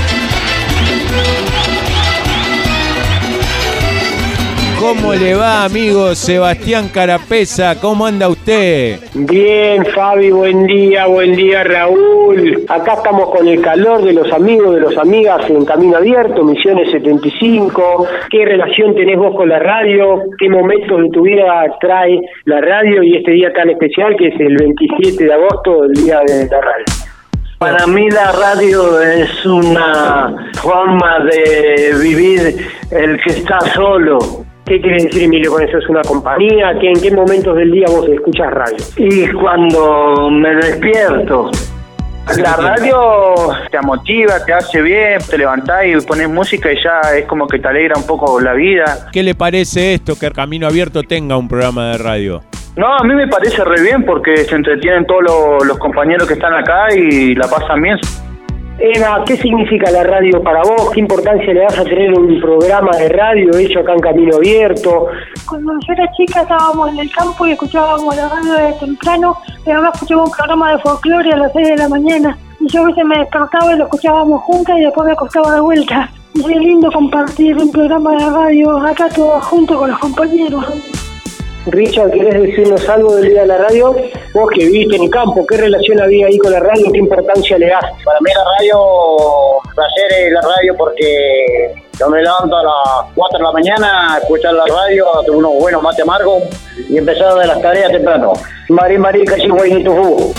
¿Cómo le va, amigo Sebastián Carapesa? ¿Cómo anda usted? Bien, Fabi, buen día, buen día, Raúl. Acá estamos con el calor de los amigos, de los amigas en Camino Abierto, Misiones setenta y cinco. ¿Qué relación tenés vos con la radio? ¿Qué momentos de tu vida trae la radio y este día tan especial que es el veintisiete de agosto, el día de la radio? Para mí la radio es una forma de vivir el que está solo. ¿Qué quiere decir, Emilio, con eso? ¿Es una compañía? ¿Qué, ¿En qué momentos del día vos escuchas radio? Y cuando me despierto. La radio te motiva, te hace bien, te levantás y pones música y ya es como que te alegra un poco la vida. ¿Qué le parece esto, que Camino Abierto tenga un programa de radio? No, a mí me parece re bien porque se entretienen todos los, los compañeros que están acá y la pasan bien. Eva, ¿qué significa la radio para vos? ¿Qué importancia le das a tener un programa de radio hecho acá en Camino Abierto? Cuando yo era chica estábamos en el campo y escuchábamos la radio desde temprano, pero además escuchábamos un programa de folclore a las seis de la mañana. Y yo a veces me despertaba y lo escuchábamos juntas y después me acostaba de vuelta. Y es lindo compartir un programa de radio acá todos juntos con los compañeros. Richard, ¿querés decirnos algo del día de la radio? Vos que viviste en el campo, ¿qué relación había ahí con la radio? ¿Qué importancia le das? Para mí la radio, placer es la radio porque yo me levanto a las cuatro de la mañana a escuchar la radio, a tomar unos buenos mate amargos y empezar de las tareas temprano. Marí, Marí, casi guaynito jugo.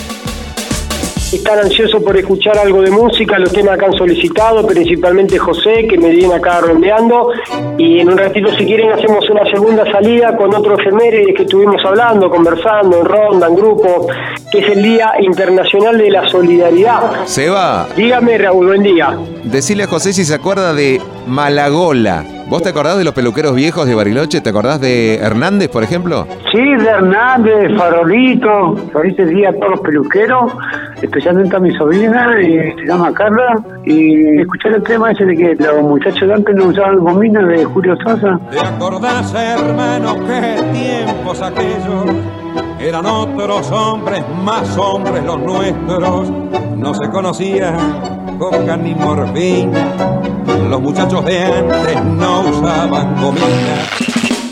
Están ansiosos por escuchar algo de música, los temas que han solicitado, principalmente José, que me viene acá rondeando, y en un ratito, si quieren, hacemos una segunda salida con otro efemérides que estuvimos hablando, conversando, en ronda, en grupo, que es el Día Internacional de la Solidaridad. Seba. Dígame, Raúl, buen día. Decile a José si se acuerda de Malagola. ¿Vos te acordás de los peluqueros viejos de Bariloche? ¿Te acordás de Hernández, por ejemplo? Sí, de Hernández, Farolito. Feliz día a todos los peluqueros, especialmente a mi sobrina, y se llama Carla. Y escuchar el tema ese de que los muchachos de antes no usaban gominas de Julio Sosa. ¿Te acordás, hermano, qué tiempos aquellos? Eran otros hombres, más hombres los nuestros. No se conocían coca ni morfina. Los muchachos de antes no usaban gominas.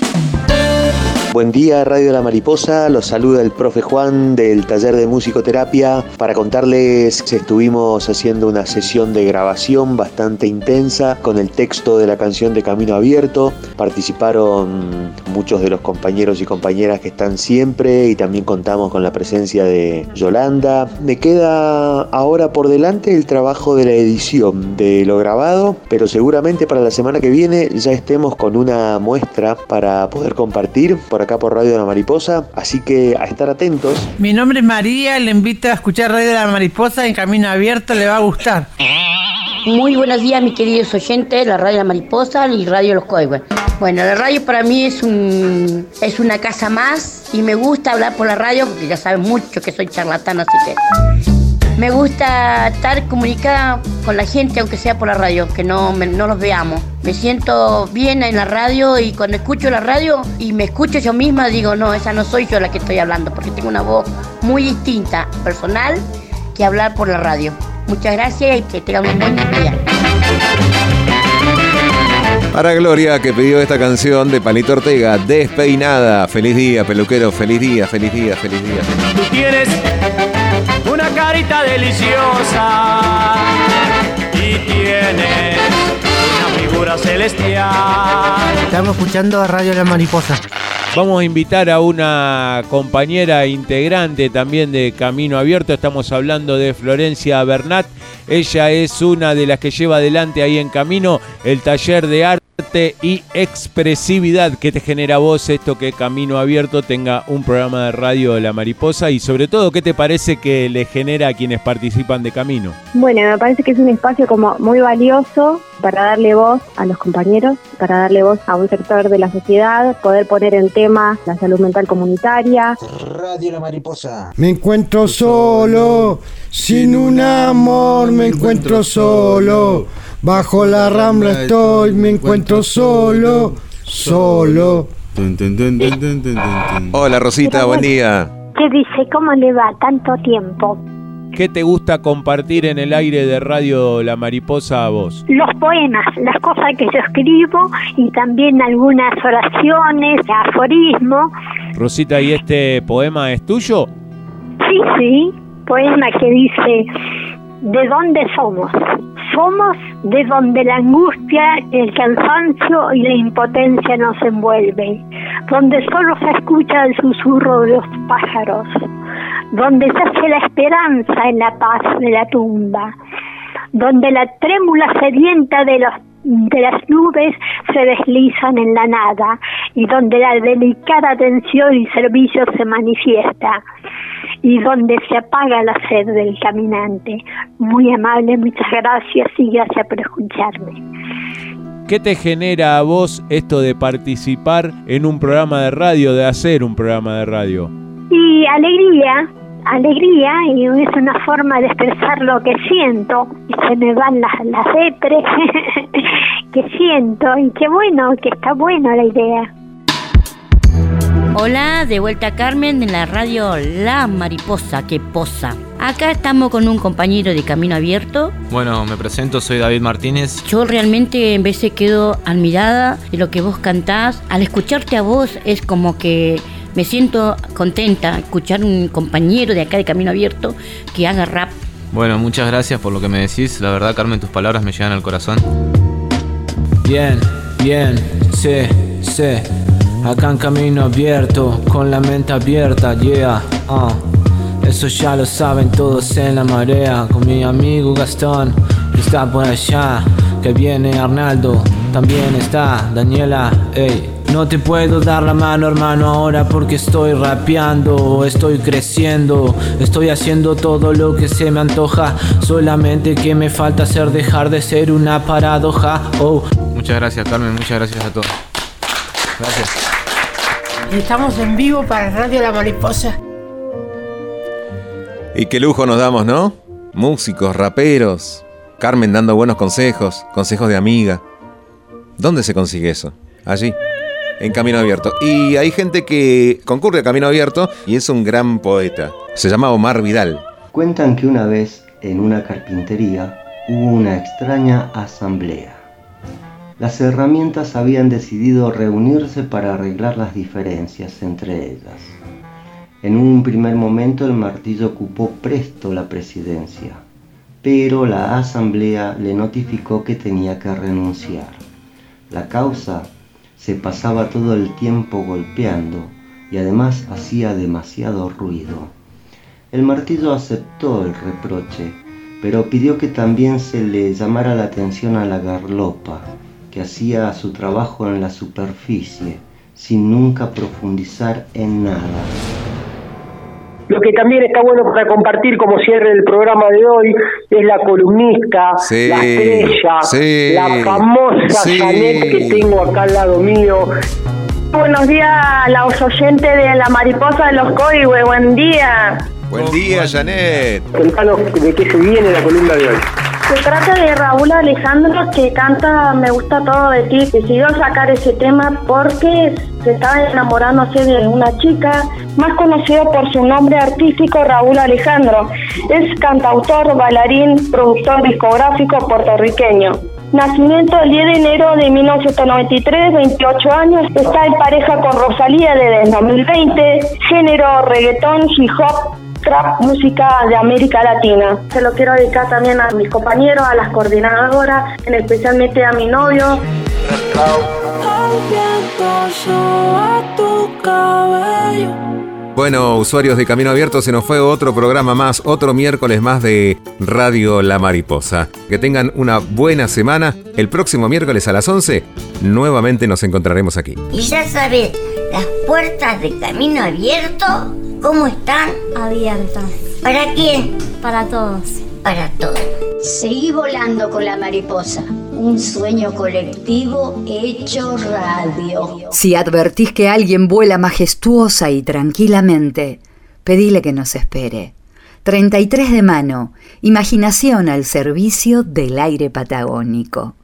Buen día, Radio La Mariposa, los saluda el profe Juan del taller de musicoterapia para contarles que estuvimos haciendo una sesión de grabación bastante intensa con el texto de la canción de Camino Abierto. Participaron muchos de los compañeros y compañeras que están siempre y también contamos con la presencia de Yolanda. Me queda ahora por delante el trabajo de la edición de lo grabado, pero seguramente para la semana que viene ya estemos con una muestra para poder compartir por acá por Radio La Mariposa, así que a estar atentos. Mi nombre es María, le invito a escuchar Radio La Mariposa en Camino Abierto, le va a gustar. Muy buenos días, mis queridos oyentes, la Radio La Mariposa y Radio Los Coihues. Bueno, la radio para mí es un es una casa más y me gusta hablar por la radio porque ya saben mucho que soy charlatana, así que me gusta estar comunicada con la gente, aunque sea por la radio, que no, me, no los veamos. Me siento bien en la radio y cuando escucho la radio y me escucho yo misma, digo, no, esa no soy yo la que estoy hablando, porque tengo una voz muy distinta, personal, que hablar por la radio. Muchas gracias y que tengan un buen día. Para Gloria, que pidió esta canción de Palito Ortega, Despeinada. Feliz día, peluquero, feliz día, feliz día, feliz día. Tú tienes una carita deliciosa y tienes una figura celestial. Estamos escuchando a Radio La Mariposa. Vamos a invitar a una compañera integrante también de Camino Abierto. Estamos hablando de Florencia Bernat. Ella es una de las que lleva adelante ahí en Camino el taller de arte y expresividad. ¿Qué te genera a vos esto que Camino Abierto tenga un programa de radio de La Mariposa? Y sobre todo, ¿qué te parece que le genera a quienes participan de Camino? Bueno, me parece que es un espacio como muy valioso para darle voz a los compañeros, para darle voz a un sector de la sociedad, poder poner en tema la salud mental comunitaria. Radio La Mariposa. Me encuentro solo, sin un amor me encuentro solo. Bajo la rambla estoy, me encuentro solo, solo. Hola Rosita, buen día. ¿Qué dice? ¿Cómo le va? Tanto tiempo. ¿Qué te gusta compartir en el aire de Radio La Mariposa a vos? Los poemas, las cosas que yo escribo y también algunas oraciones, aforismos. Rosita, ¿y este poema es tuyo? Sí, sí, poema que dice: ¿de dónde somos? Somos de donde la angustia, el cansancio y la impotencia nos envuelven, donde solo se escucha el susurro de los pájaros, donde yace la esperanza en la paz de la tumba, donde la trémula sedienta de los de las nubes se deslizan en la nada y donde la delicada atención y servicio se manifiesta y donde se apaga la sed del caminante. Muy amable, muchas gracias y gracias por escucharme. ¿Qué te genera a vos esto de participar en un programa de radio, de hacer un programa de radio? Y alegría, alegría, y es una forma de expresar lo que siento, y se me van las, las depres que siento, y qué bueno, que está buena la idea. Hola, de vuelta Carmen en la radio La Mariposa, que posa. Acá estamos con un compañero de Camino Abierto. Bueno, me presento, soy David Martínez. Yo realmente en veces quedo admirada de lo que vos cantás. Al escucharte a vos es como que me siento contenta escuchar un compañero de acá de Camino Abierto que haga rap. Bueno, muchas gracias por lo que me decís. La verdad, Carmen, tus palabras me llegan al corazón. Bien, bien, sí, sí. Acá en Camino Abierto, con la mente abierta, yeah, uh. Eso ya lo saben todos en la marea. Con mi amigo Gastón, que está por allá. Que viene Arnaldo, también está Daniela, ey. No te puedo dar la mano, hermano, ahora porque estoy rapeando, estoy creciendo, estoy haciendo todo lo que se me antoja. Solamente que me falta hacer dejar de ser una paradoja. Oh. Muchas gracias, Carmen, muchas gracias a todos. Gracias. Estamos en vivo para Radio La Mariposa. Y qué lujo nos damos, ¿no? Músicos, raperos, Carmen dando buenos consejos, consejos de amiga. ¿Dónde se consigue eso? Allí, en Camino Abierto. Y hay gente que concurre a Camino Abierto y es un gran poeta. Se llama Omar Vidal. Cuentan que una vez, en una carpintería, hubo una extraña asamblea. Las herramientas habían decidido reunirse para arreglar las diferencias entre ellas. En un primer momento el martillo ocupó presto la presidencia, pero la asamblea le notificó que tenía que renunciar. La causa: se pasaba todo el tiempo golpeando y además hacía demasiado ruido. El martillo aceptó el reproche, pero pidió que también se le llamara la atención a la garlopa, que hacía su trabajo en la superficie, sin nunca profundizar en nada. Lo que también está bueno para compartir como cierre del programa de hoy es la columnista, sí, la estrella, sí, la famosa sí. Janet que tengo acá al lado mío. Buenos días a los oyentes de La Mariposa de los Coihue, buen día. Buen día, Janet. Contanos de qué se viene la columna de hoy. Se trata de Raúl Alejandro, que canta Me gusta todo de ti. Decidió sacar ese tema porque se estaba enamorándose de una chica, más conocido por su nombre artístico, Raúl Alejandro. Es cantautor, bailarín, productor discográfico puertorriqueño. Nacimiento el diez de enero de mil novecientos noventa y tres, veintiocho años. Está en pareja con Rosalía desde dos mil veinte. Género reggaetón, hip hop, trap, música de América Latina. Se lo quiero dedicar también a mis compañeros, a las coordinadoras, en especialmente a mi novio. Bueno, usuarios de Camino Abierto, se nos fue otro programa más, otro miércoles más de Radio La Mariposa. Que tengan una buena semana. El próximo miércoles a las once, nuevamente nos encontraremos aquí. Y ya sabes, las puertas de Camino Abierto, ¿cómo están? Abiertas. ¿Para quién? Para todos. Para todos. Seguí volando con la mariposa. Un sueño colectivo hecho radio. Si advertís que alguien vuela majestuosa y tranquilamente, pedile que nos espere. treinta y tres de mano. Imaginación al servicio del aire patagónico.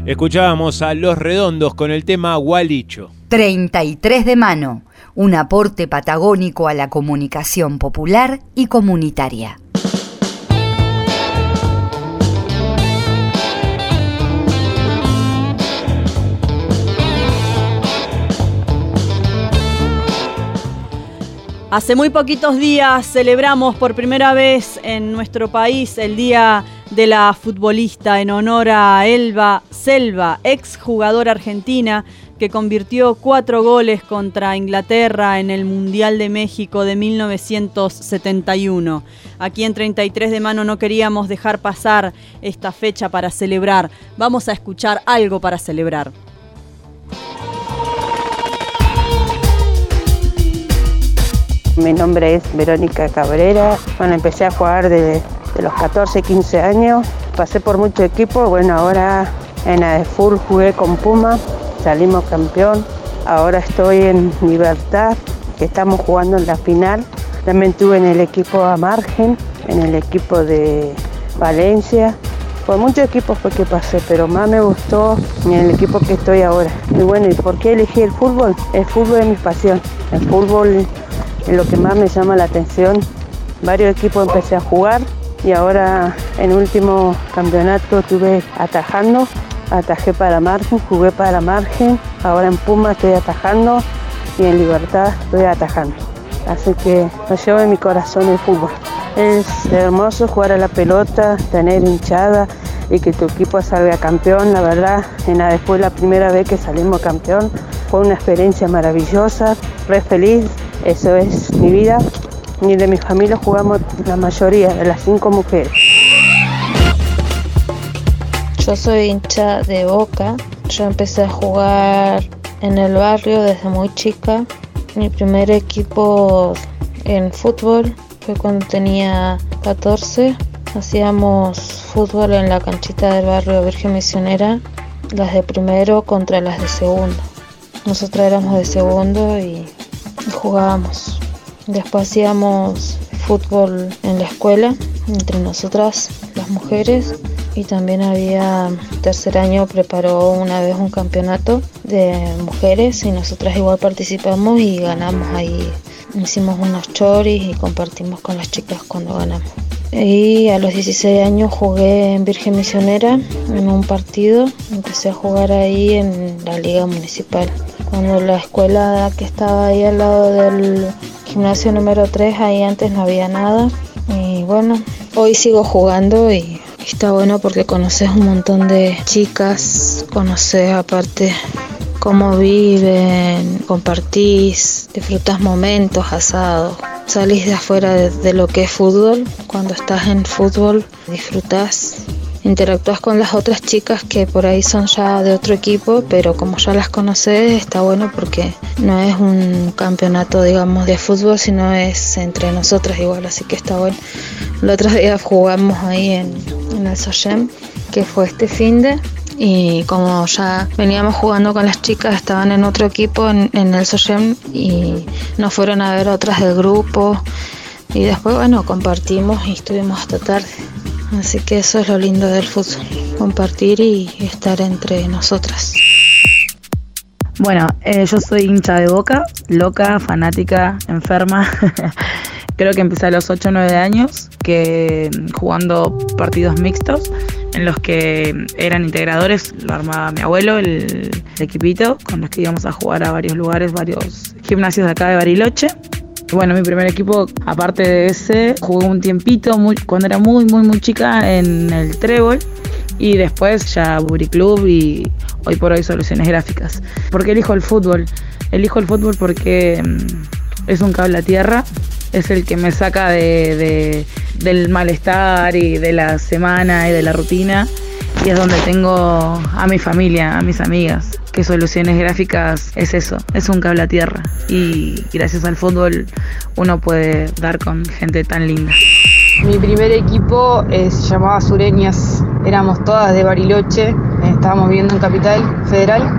Escuchábamos a Los Redondos con el tema Gualicho. treinta y tres de mano, un aporte patagónico a la comunicación popular y comunitaria. Hace muy poquitos días celebramos por primera vez en nuestro país el Día de la Futbolista en honor a Elba Selva, exjugadora argentina que convirtió cuatro goles contra Inglaterra en el Mundial de México de mil novecientos setenta y uno. Aquí en treinta y tres de mano no queríamos dejar pasar esta fecha para celebrar. Vamos a escuchar algo para celebrar. Mi nombre es Verónica Cabrera. Bueno, empecé a jugar de, de los catorce, quince años. Pasé por muchos equipos. Bueno, ahora en ADEFUR jugué con Puma, salimos campeón. Ahora estoy en Libertad, que estamos jugando en la final. También estuve en el equipo Amargen, en el equipo de Valencia. Por muchos equipos fue que pasé, pero más me gustó en el equipo que estoy ahora. Y bueno, ¿y por qué elegí el fútbol? El fútbol es mi pasión. El fútbol es lo que más me llama la atención. Varios equipos empecé a jugar y ahora en el último campeonato estuve atajando. Atajé para Margen, jugué para Margen. Ahora en Puma estoy atajando y en Libertad estoy atajando. Así que lo llevo en mi corazón el fútbol. Es hermoso jugar a la pelota, tener hinchada y que tu equipo salga campeón. La verdad, en la después la primera vez que salimos campeón fue una experiencia maravillosa, re feliz. Eso es mi vida. Y de mi familia jugamos la mayoría, de las cinco mujeres. Yo soy hincha de Boca. Yo empecé a jugar en el barrio desde muy chica. Mi primer equipo en fútbol fue cuando tenía catorce. Hacíamos fútbol en la canchita del barrio Virgen Misionera, las de primero contra las de segundo. Nosotros éramos de segundo y, y jugábamos. Después hacíamos fútbol en la escuela, entre nosotras, las mujeres. Y también había, tercer año preparó una vez un campeonato de mujeres y nosotras igual participamos y ganamos ahí. Hicimos unos choris y compartimos con las chicas cuando ganamos. Y a los dieciséis años jugué en Virgen Misionera en un partido. Empecé a jugar ahí en la liga municipal. Cuando la escuela que estaba ahí al lado del gimnasio número tres, ahí antes no había nada. Y bueno, hoy sigo jugando y está bueno porque conoces un montón de chicas, conoces aparte cómo viven, compartís, disfrutás momentos, asados. Salís de afuera de, de lo que es fútbol. Cuando estás en fútbol disfrutás, interactúas con las otras chicas que por ahí son ya de otro equipo, pero como ya las conoces está bueno porque no es un campeonato, digamos, de fútbol, sino es entre nosotras igual, así que está bueno. El otro día jugamos ahí en, en el Soyem, que fue este finde, y como ya veníamos jugando con las chicas, estaban en otro equipo en, en el Soyem y nos fueron a ver otras del grupo y después, bueno, compartimos y estuvimos hasta tarde. Así que eso es lo lindo del fútbol, compartir y estar entre nosotras. Bueno, eh, yo soy hincha de Boca, loca, fanática, enferma. Creo que empecé a los ocho o nueve años, que jugando partidos mixtos, en los que eran integradores, lo armaba mi abuelo, el, el equipito, con los que íbamos a jugar a varios lugares, varios gimnasios de acá de Bariloche. Bueno, mi primer equipo, aparte de ese, jugué un tiempito muy, cuando era muy, muy, muy chica en el Trébol y después ya Buri Club y hoy por hoy Soluciones Gráficas. ¿Por qué elijo el fútbol? Elijo el fútbol porque mm, es un cable a tierra, es el que me saca de, de, del malestar y de la semana y de la rutina y es donde tengo a mi familia, a mis amigas. Que Soluciones Gráficas es eso, es un cable a tierra y gracias al fútbol uno puede dar con gente tan linda. Mi primer equipo eh, se llamaba Sureñas, éramos todas de Bariloche, eh, estábamos viviendo en Capital Federal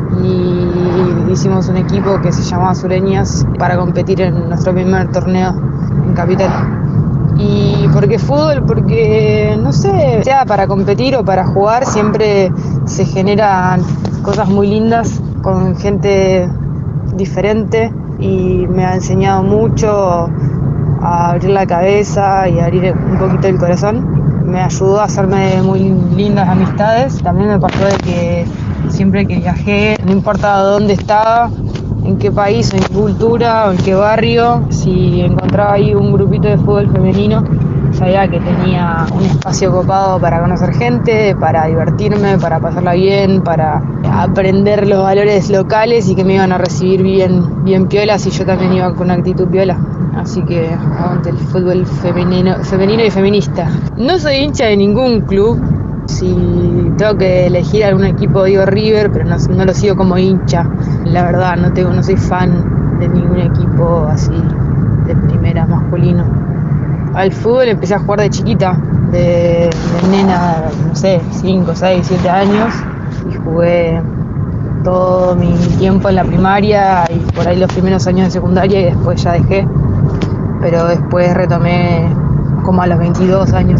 y hicimos un equipo que se llamaba Sureñas para competir en nuestro primer torneo en Capital. ¿Y por qué fútbol? Porque, no sé, sea para competir o para jugar, siempre se generan cosas muy lindas con gente diferente y me ha enseñado mucho a abrir la cabeza y a abrir un poquito el corazón. Me ayudó a hacerme muy lindas amistades. También me pasó de que siempre que viajé, no importaba dónde estaba, en qué país, en qué cultura, o en qué barrio, si encontraba ahí un grupito de fútbol femenino, sabía que tenía un espacio copado para conocer gente, para divertirme, para pasarla bien, para aprender los valores locales y que me iban a recibir bien, bien piolas y yo también iba con una actitud piola. Así que aguante el fútbol femenino, femenino y feminista. No soy hincha de ningún club. Si tengo que elegir algún equipo, digo River, pero no, no lo sigo como hincha. La verdad, no tengo, no soy fan de ningún equipo así de primera masculino. Al fútbol empecé a jugar de chiquita, de, de nena, no sé, cinco, seis, siete años, y jugué todo mi tiempo en la primaria y por ahí los primeros años de secundaria y después ya dejé, pero después retomé como a los veintidós años.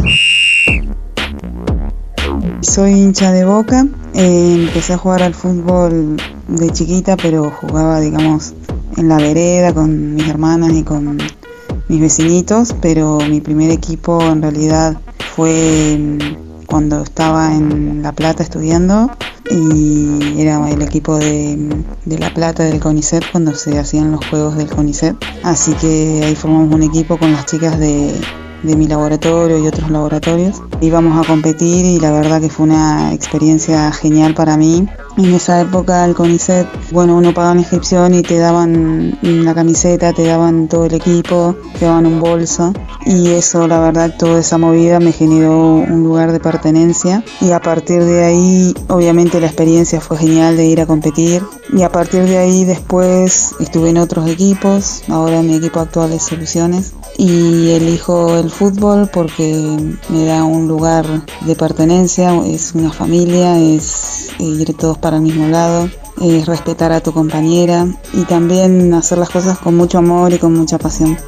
Soy hincha de Boca, eh, empecé a jugar al fútbol de chiquita, pero jugaba, digamos, en la vereda con mis hermanas y con mis vecinitos, pero mi primer equipo en realidad fue cuando estaba en La Plata estudiando y era el equipo de, de La Plata del CONICET cuando se hacían los juegos del CONICET, así que ahí formamos un equipo con las chicas de de mi laboratorio y otros laboratorios. Íbamos a competir y la verdad que fue una experiencia genial para mí. En esa época el CONICET, bueno, uno pagaba una inscripción y te daban la camiseta, te daban todo el equipo, te daban un bolso y eso, la verdad, toda esa movida me generó un lugar de pertenencia y a partir de ahí, obviamente la experiencia fue genial de ir a competir y a partir de ahí después estuve en otros equipos, ahora mi equipo actual es Soluciones y elijo el fútbol porque me da un lugar de pertenencia, es una familia, es ir todos para el mismo lado, es respetar a tu compañera y también hacer las cosas con mucho amor y con mucha pasión.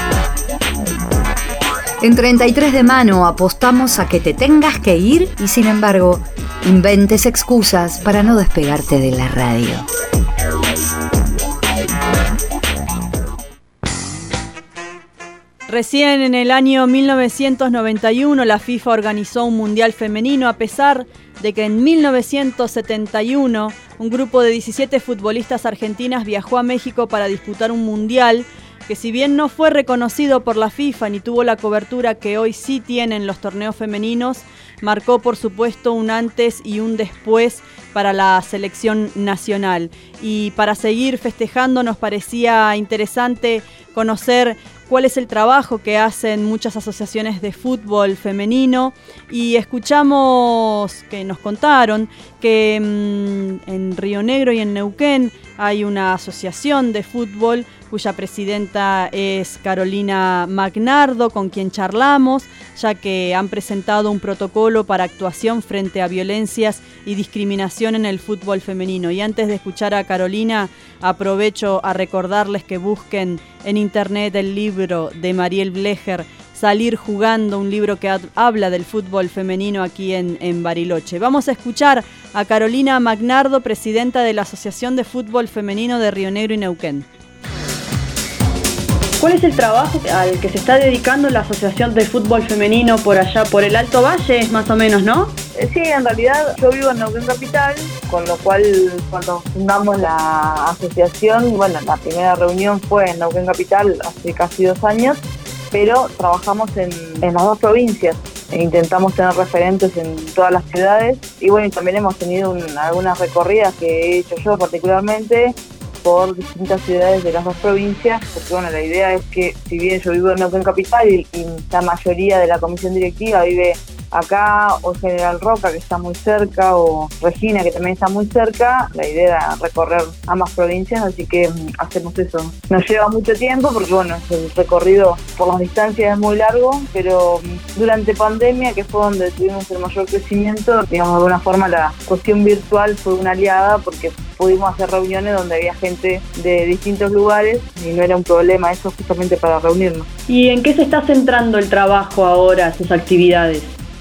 En treinta y tres de mano apostamos a que te tengas que ir y sin embargo inventes excusas para no despegarte de la radio. Recién en el año mil novecientos noventa y uno la FIFA organizó un mundial femenino a pesar de que en mil novecientos setenta y uno un grupo de diecisiete futbolistas argentinas viajó a México para disputar un mundial que si bien no fue reconocido por la FIFA ni tuvo la cobertura que hoy sí tienen los torneos femeninos, marcó por supuesto un antes y un después para la selección nacional. Y para seguir festejando nos parecía interesante conocer cuál es el trabajo que hacen muchas asociaciones de fútbol femenino y escuchamos que nos contaron que mmm, en Río Negro y en Neuquén hay una asociación de fútbol cuya presidenta es Carolina Magnardo, con quien charlamos, ya que han presentado un protocolo para actuación frente a violencias y discriminación en el fútbol femenino. Y antes de escuchar a Carolina, aprovecho a recordarles que busquen en internet el libro de Mariel Blecher, Salir jugando, un libro que habla del fútbol femenino aquí en, en Bariloche. Vamos a escuchar a Carolina Magnardo, presidenta de la Asociación de Fútbol Femenino de Río Negro y Neuquén. ¿Cuál es el trabajo al que se está dedicando la Asociación de Fútbol Femenino por allá, por el Alto Valle, más o menos, no? Sí, en realidad yo vivo en Neuquén Capital, con lo cual cuando fundamos la asociación, bueno, la primera reunión fue en Neuquén Capital hace casi dos años, pero trabajamos en, en las dos provincias. E intentamos tener referentes en todas las ciudades y bueno, y también hemos tenido un, algunas recorridas que he hecho yo particularmente por distintas ciudades de las dos provincias, porque bueno, la idea es que si bien yo vivo en Neuquén Capital y, y la mayoría de la comisión directiva vive acá, o General Roca, que está muy cerca, o Regina, que también está muy cerca, la idea era recorrer ambas provincias, así que um, hacemos eso. Nos lleva mucho tiempo porque bueno, el recorrido por las distancias es muy largo, pero um, durante pandemia, que fue donde tuvimos el mayor crecimiento, digamos, de alguna forma la cuestión virtual fue una aliada porque pudimos hacer reuniones donde había gente de distintos lugares y no era un problema eso justamente para reunirnos. ¿Y en qué se está centrando el trabajo ahora, sus actividades?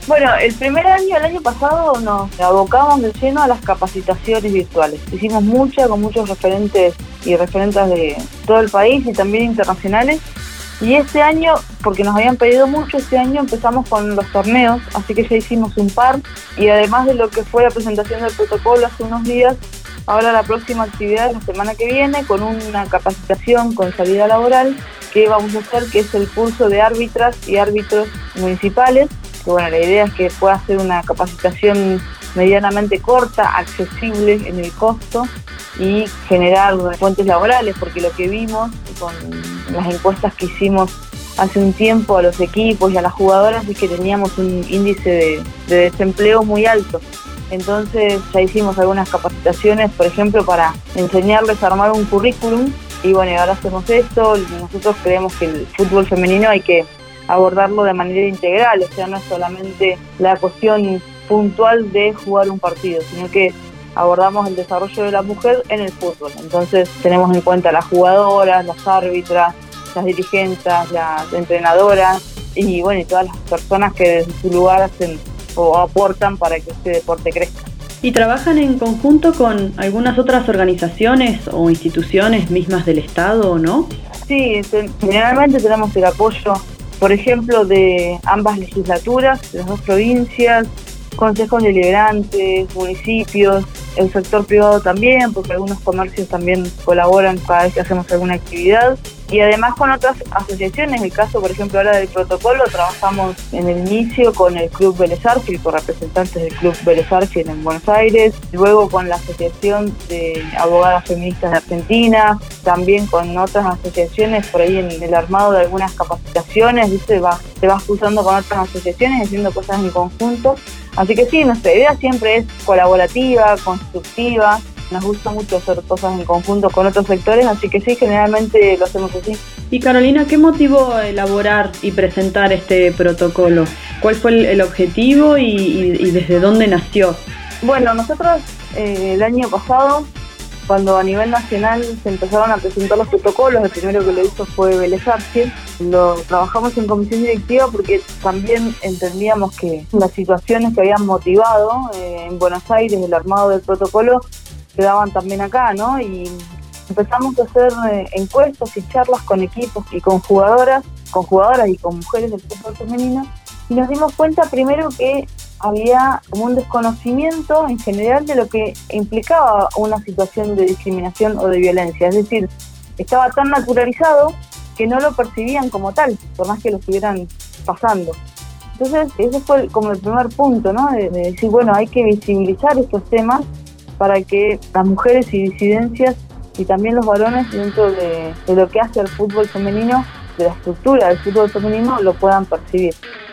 Bueno, el primer año, el año pasado, nos abocamos de lleno a las capacitaciones virtuales. Hicimos muchas, con muchos referentes y referentas de todo el país y también internacionales. Y este año, porque nos habían pedido mucho, este año empezamos con los torneos, así que ya hicimos un par. Y además de lo que fue la presentación del protocolo hace unos días, ahora la próxima actividad es la semana que viene, con una capacitación con salida laboral que vamos a hacer, que es el curso de árbitras y árbitros municipales. Que bueno, la idea es que pueda ser una capacitación medianamente corta, accesible en el costo y generar fuentes laborales, porque lo que vimos con las encuestas que hicimos hace un tiempo a los equipos y a las jugadoras es que teníamos un índice de, de desempleo muy alto. Entonces ya hicimos algunas capacitaciones, por ejemplo, para enseñarles a armar un currículum, y bueno, ahora hacemos esto. Nosotros creemos que el fútbol femenino hay que abordarlo de manera integral, o sea, no es solamente la cuestión puntual de jugar un partido, sino que abordamos el desarrollo de la mujer en el fútbol. Entonces tenemos en cuenta las jugadoras, las árbitras, las dirigentes, las entrenadoras y bueno, y todas las personas que desde su lugar hacen o aportan para que este deporte crezca. ¿Y trabajan en conjunto con algunas otras organizaciones o instituciones mismas del Estado o no? Sí, te, generalmente tenemos el apoyo, por ejemplo, de ambas legislaturas, de las dos provincias, consejos deliberantes, municipios, el sector privado también, porque algunos comercios también colaboran cada vez que hacemos alguna actividad, y además con otras asociaciones. El caso, por ejemplo, ahora del protocolo, trabajamos en el inicio con el Club Vélez Sarsfield, con representantes del Club Vélez Sarsfield en Buenos Aires, luego con la Asociación de Abogadas Feministas de Argentina, también con otras asociaciones por ahí en el armado de algunas capacitaciones, ¿viste? Va, te vas cruzando con otras asociaciones haciendo cosas en conjunto. Así que sí, nuestra idea siempre es colaborativa, constructiva. Nos gusta mucho hacer cosas en conjunto con otros sectores, así que sí, generalmente lo hacemos así. Y Carolina, ¿qué motivó elaborar y presentar este protocolo? ¿Cuál fue el, el objetivo y, y, y desde dónde nació? Bueno, nosotros eh, el año pasado, cuando a nivel nacional se empezaron a presentar los protocolos, el primero que lo hizo fue Vélez Sarsfield. Lo trabajamos en comisión directiva porque también entendíamos que las situaciones que habían motivado eh, en Buenos Aires el armado del protocolo se daban también acá, ¿no? Y empezamos a hacer eh, encuestas y charlas con equipos y con jugadoras, con jugadoras y con mujeres del fútbol femenino, y nos dimos cuenta primero que había como un desconocimiento en general de lo que implicaba una situación de discriminación o de violencia. Es decir, estaba tan naturalizado que no lo percibían como tal, por más que lo estuvieran pasando. Entonces, ese fue como el primer punto, ¿no? De, de decir, bueno, hay que visibilizar estos temas para que las mujeres y disidencias y también los varones dentro de, de lo que hace el fútbol femenino, de la estructura del fútbol femenino, lo puedan percibir.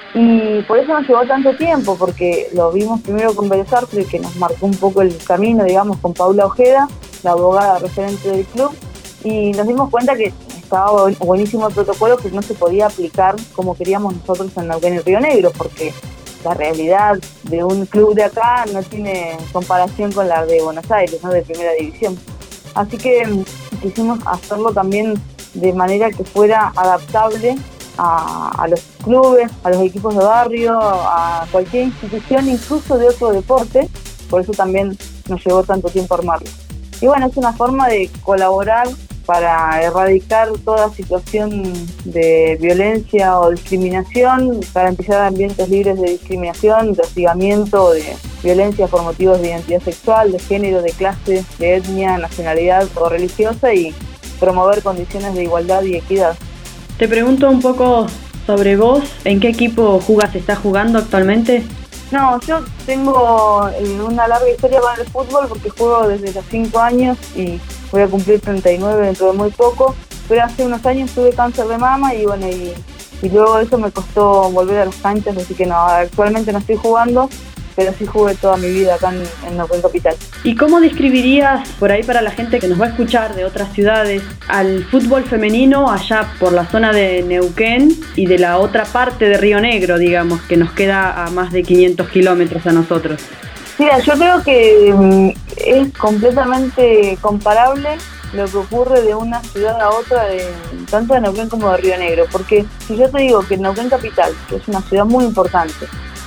Y por eso nos llevó tanto tiempo, porque lo vimos primero con Vélez Sarsfield, que nos marcó un poco el camino, digamos, con Paula Ojeda, la abogada referente del club, y nos dimos cuenta que estaba buenísimo el protocolo, que no se podía aplicar como queríamos nosotros en Neuquén y Río Negro, porque la realidad de un club de acá no tiene comparación con la de Buenos Aires, ¿no? De primera división. Así que quisimos hacerlo también de manera que fuera adaptable a, a los clubes, a los equipos de barrio, a cualquier institución, incluso de otro deporte. Por eso también nos llevó tanto tiempo armarlo. Y bueno, es una forma de colaborar para erradicar toda situación de violencia o discriminación, garantizar ambientes libres de discriminación, de hostigamiento, de violencia por motivos de identidad sexual, de género, de clase, de etnia, nacionalidad o religiosa, y promover condiciones de igualdad y equidad. Te pregunto un poco sobre vos, ¿en qué equipo jugás? ¿Estás jugando actualmente? No, yo tengo una larga historia con el fútbol porque juego desde los cinco años y voy a cumplir treinta y nueve dentro de muy poco, pero hace unos años tuve cáncer de mama y bueno, y, y luego de eso me costó volver a las canchas, así que no, actualmente no estoy jugando, pero sí jugué toda mi vida acá en, en Neuquén Capital. ¿Y cómo describirías, por ahí para la gente que nos va a escuchar de otras ciudades, al fútbol femenino allá por la zona de Neuquén y de la otra parte de Río Negro, digamos, que nos queda a más de quinientos kilómetros a nosotros? Mira, yo creo que um, es completamente comparable lo que ocurre de una ciudad a otra, de, tanto de Neuquén como de Río Negro, porque si yo te digo que Neuquén Capital, que es una ciudad muy importante,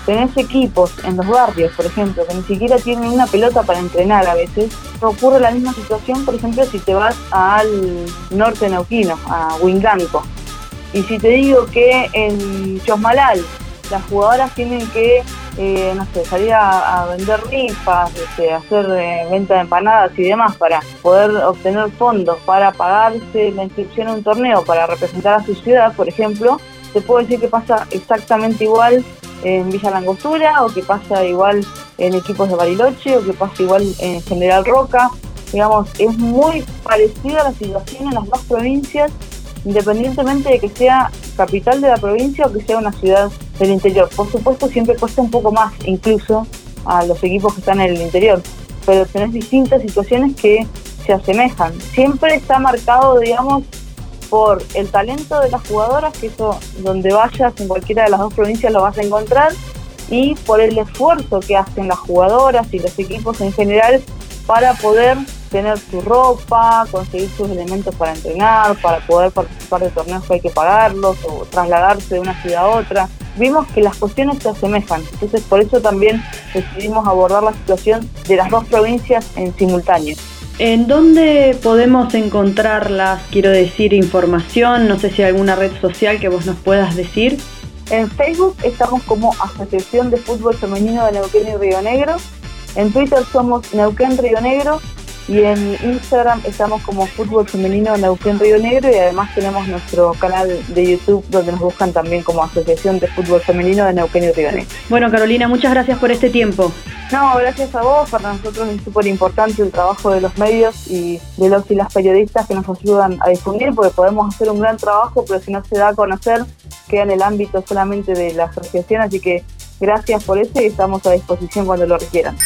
tenés equipos en los barrios, por ejemplo, que ni siquiera tienen una pelota para entrenar a veces, ocurre la misma situación, por ejemplo, si te vas al norte neuquino, a Huincanco. Y si te digo que en Chosmalal las jugadoras tienen que, eh, no sé, salir a, a vender rifas, este, hacer eh, venta de empanadas y demás para poder obtener fondos para pagarse la inscripción a un torneo para representar a su ciudad, por ejemplo, te puedo decir que pasa exactamente igual en Villa Langostura, o que pasa igual en equipos de Bariloche, o que pasa igual en General Roca. Digamos, es muy parecida la situación en las dos provincias, independientemente de que sea capital de la provincia o que sea una ciudad del interior. Por supuesto, siempre cuesta un poco más, incluso a los equipos que están en el interior, pero tenés distintas situaciones que se asemejan. Siempre está marcado, digamos, por el talento de las jugadoras, que eso donde vayas en cualquiera de las dos provincias lo vas a encontrar, y por el esfuerzo que hacen las jugadoras y los equipos en general para poder tener su ropa, conseguir sus elementos para entrenar, para poder participar de torneos que hay que pagarlos o trasladarse de una ciudad a otra. Vimos que las cuestiones se asemejan, entonces por eso también decidimos abordar la situación de las dos provincias en simultáneo. ¿En dónde podemos encontrarlas? Quiero decir, información, no sé si hay alguna red social que vos nos puedas decir. En Facebook estamos como Asociación de Fútbol Femenino de Neuquén y Río Negro. En Twitter somos Neuquén Río Negro. Y en Instagram estamos como Fútbol Femenino Neuquén Río Negro, y además tenemos nuestro canal de YouTube donde nos buscan también como Asociación de Fútbol Femenino de Neuquén y Río Negro. Bueno, Carolina, muchas gracias por este tiempo. No, gracias a vos. Para nosotros es súper importante el trabajo de los medios y de los y las periodistas que nos ayudan a difundir, porque podemos hacer un gran trabajo, pero si no se da a conocer, queda en el ámbito solamente de la asociación, así que gracias por eso y estamos a disposición cuando lo requieran.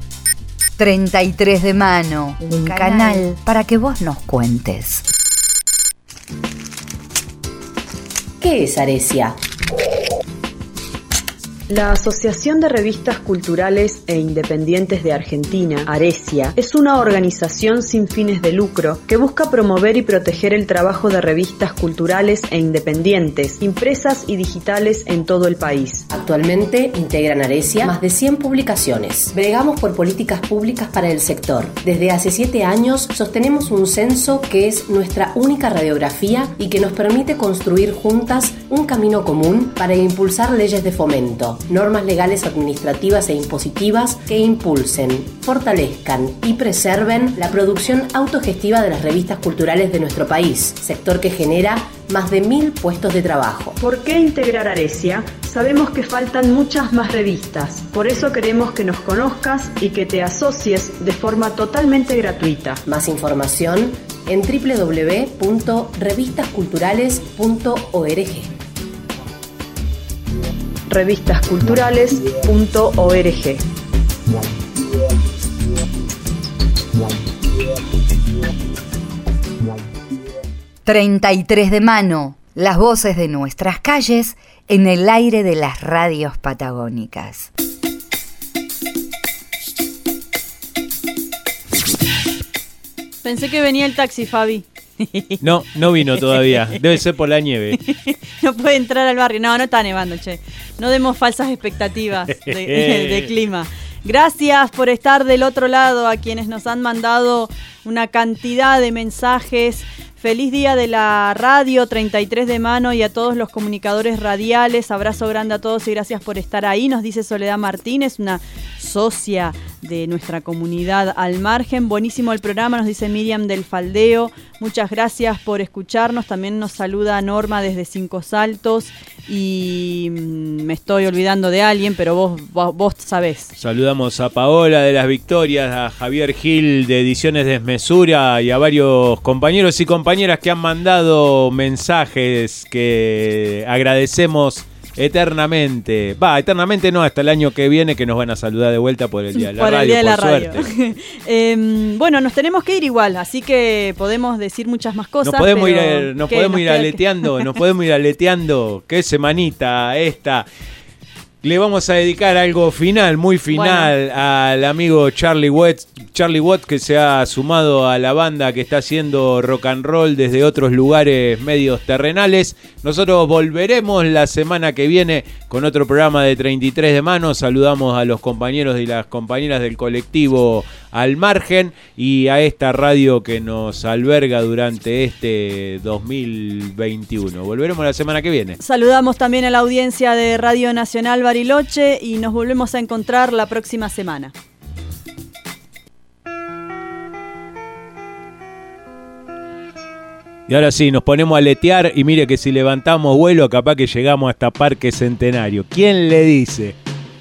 treinta y tres de mano, un canal, canal para que vos nos cuentes. ¿Qué es Aresia? La Asociación de Revistas Culturales e Independientes de Argentina, Aresia, es una organización sin fines de lucro que busca promover y proteger el trabajo de revistas culturales e independientes, impresas y digitales en todo el país. Actualmente integran Aresia más de cien publicaciones. Bregamos por políticas públicas para el sector. Desde hace siete años sostenemos un censo que es nuestra única radiografía y que nos permite construir juntas un camino común para impulsar leyes de fomento, normas legales, administrativas e impositivas que impulsen, fortalezcan y preserven la producción autogestiva de las revistas culturales de nuestro país, sector que genera más de mil puestos de trabajo. ¿Por qué integrar Aresia? Sabemos que faltan muchas más revistas, por eso queremos que nos conozcas y que te asocies de forma totalmente gratuita. Más información en doble u doble u doble u punto revistas culturales punto org. revistas culturales punto org. treinta y tres de mano, las voces de nuestras calles en el aire de las radios patagónicas. Pensé que venía el taxi, Fabi. No, no vino todavía. Debe ser por la nieve. No puede entrar al barrio. No, no está nevando, che. No demos falsas expectativas de, de, de clima. Gracias por estar del otro lado, a quienes nos han mandado una cantidad de mensajes. Feliz día de la radio, treinta y tres de mano, y a todos los comunicadores radiales. Abrazo grande a todos y gracias por estar ahí, nos dice Soledad Martínez, una socia de nuestra comunidad al margen. Buenísimo el programa, nos dice Miriam del Faldeo. Muchas gracias por escucharnos. También nos saluda Norma desde Cinco Saltos. Y me estoy olvidando de alguien, pero vos, vos, vos sabés. Saludamos a Paola de Las Victorias, a Javier Gil de Ediciones Desmesura y a varios compañeros y compañeras que han mandado mensajes que agradecemos eternamente. Va, eternamente no, hasta el año que viene, que nos van a saludar de vuelta por el Día de la por Radio, el día de la por radio. suerte. eh, bueno, nos tenemos que ir igual, así que podemos decir muchas más cosas. Nos podemos pero ir, nos ¿qué? podemos Nos ir queda aleteando, que... nos podemos ir aleteando. Qué semanita esta. Le vamos a dedicar algo final, muy final, bueno, al amigo Charlie Watt, Charlie Watt, que se ha sumado a la banda que está haciendo rock and roll desde otros lugares medios terrenales. Nosotros volveremos la semana que viene con otro programa de treinta y tres de mano. Saludamos a los compañeros y las compañeras del colectivo Al Margen y a esta radio que nos alberga durante este dos mil veintiuno. Volveremos la semana que viene. Saludamos también a la audiencia de Radio Nacional Bariloche y nos volvemos a encontrar la próxima semana. Y ahora sí, nos ponemos a letear y mire que si levantamos vuelo capaz que llegamos hasta Parque Centenario. ¿Quién le dice?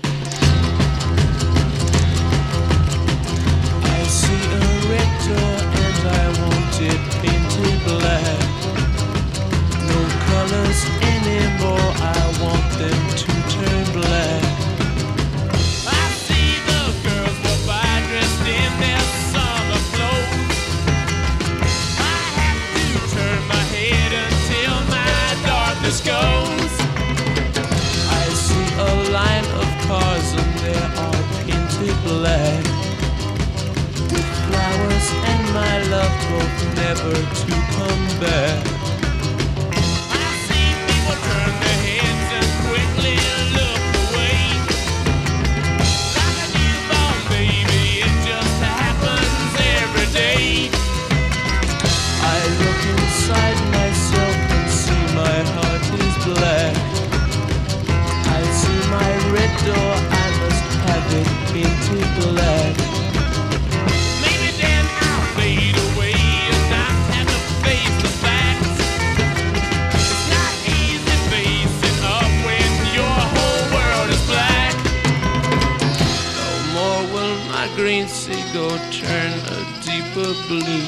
Never to come back. I see people turn their heads and quickly look away. Like a newborn baby, it just happens every day. I look inside myself and see my heart is black. I see my red door, I must have it painted black. Maybe then I'll fade away. Green seagull turn a deeper blue.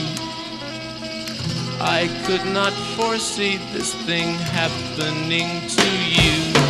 I could not foresee this thing happening to you.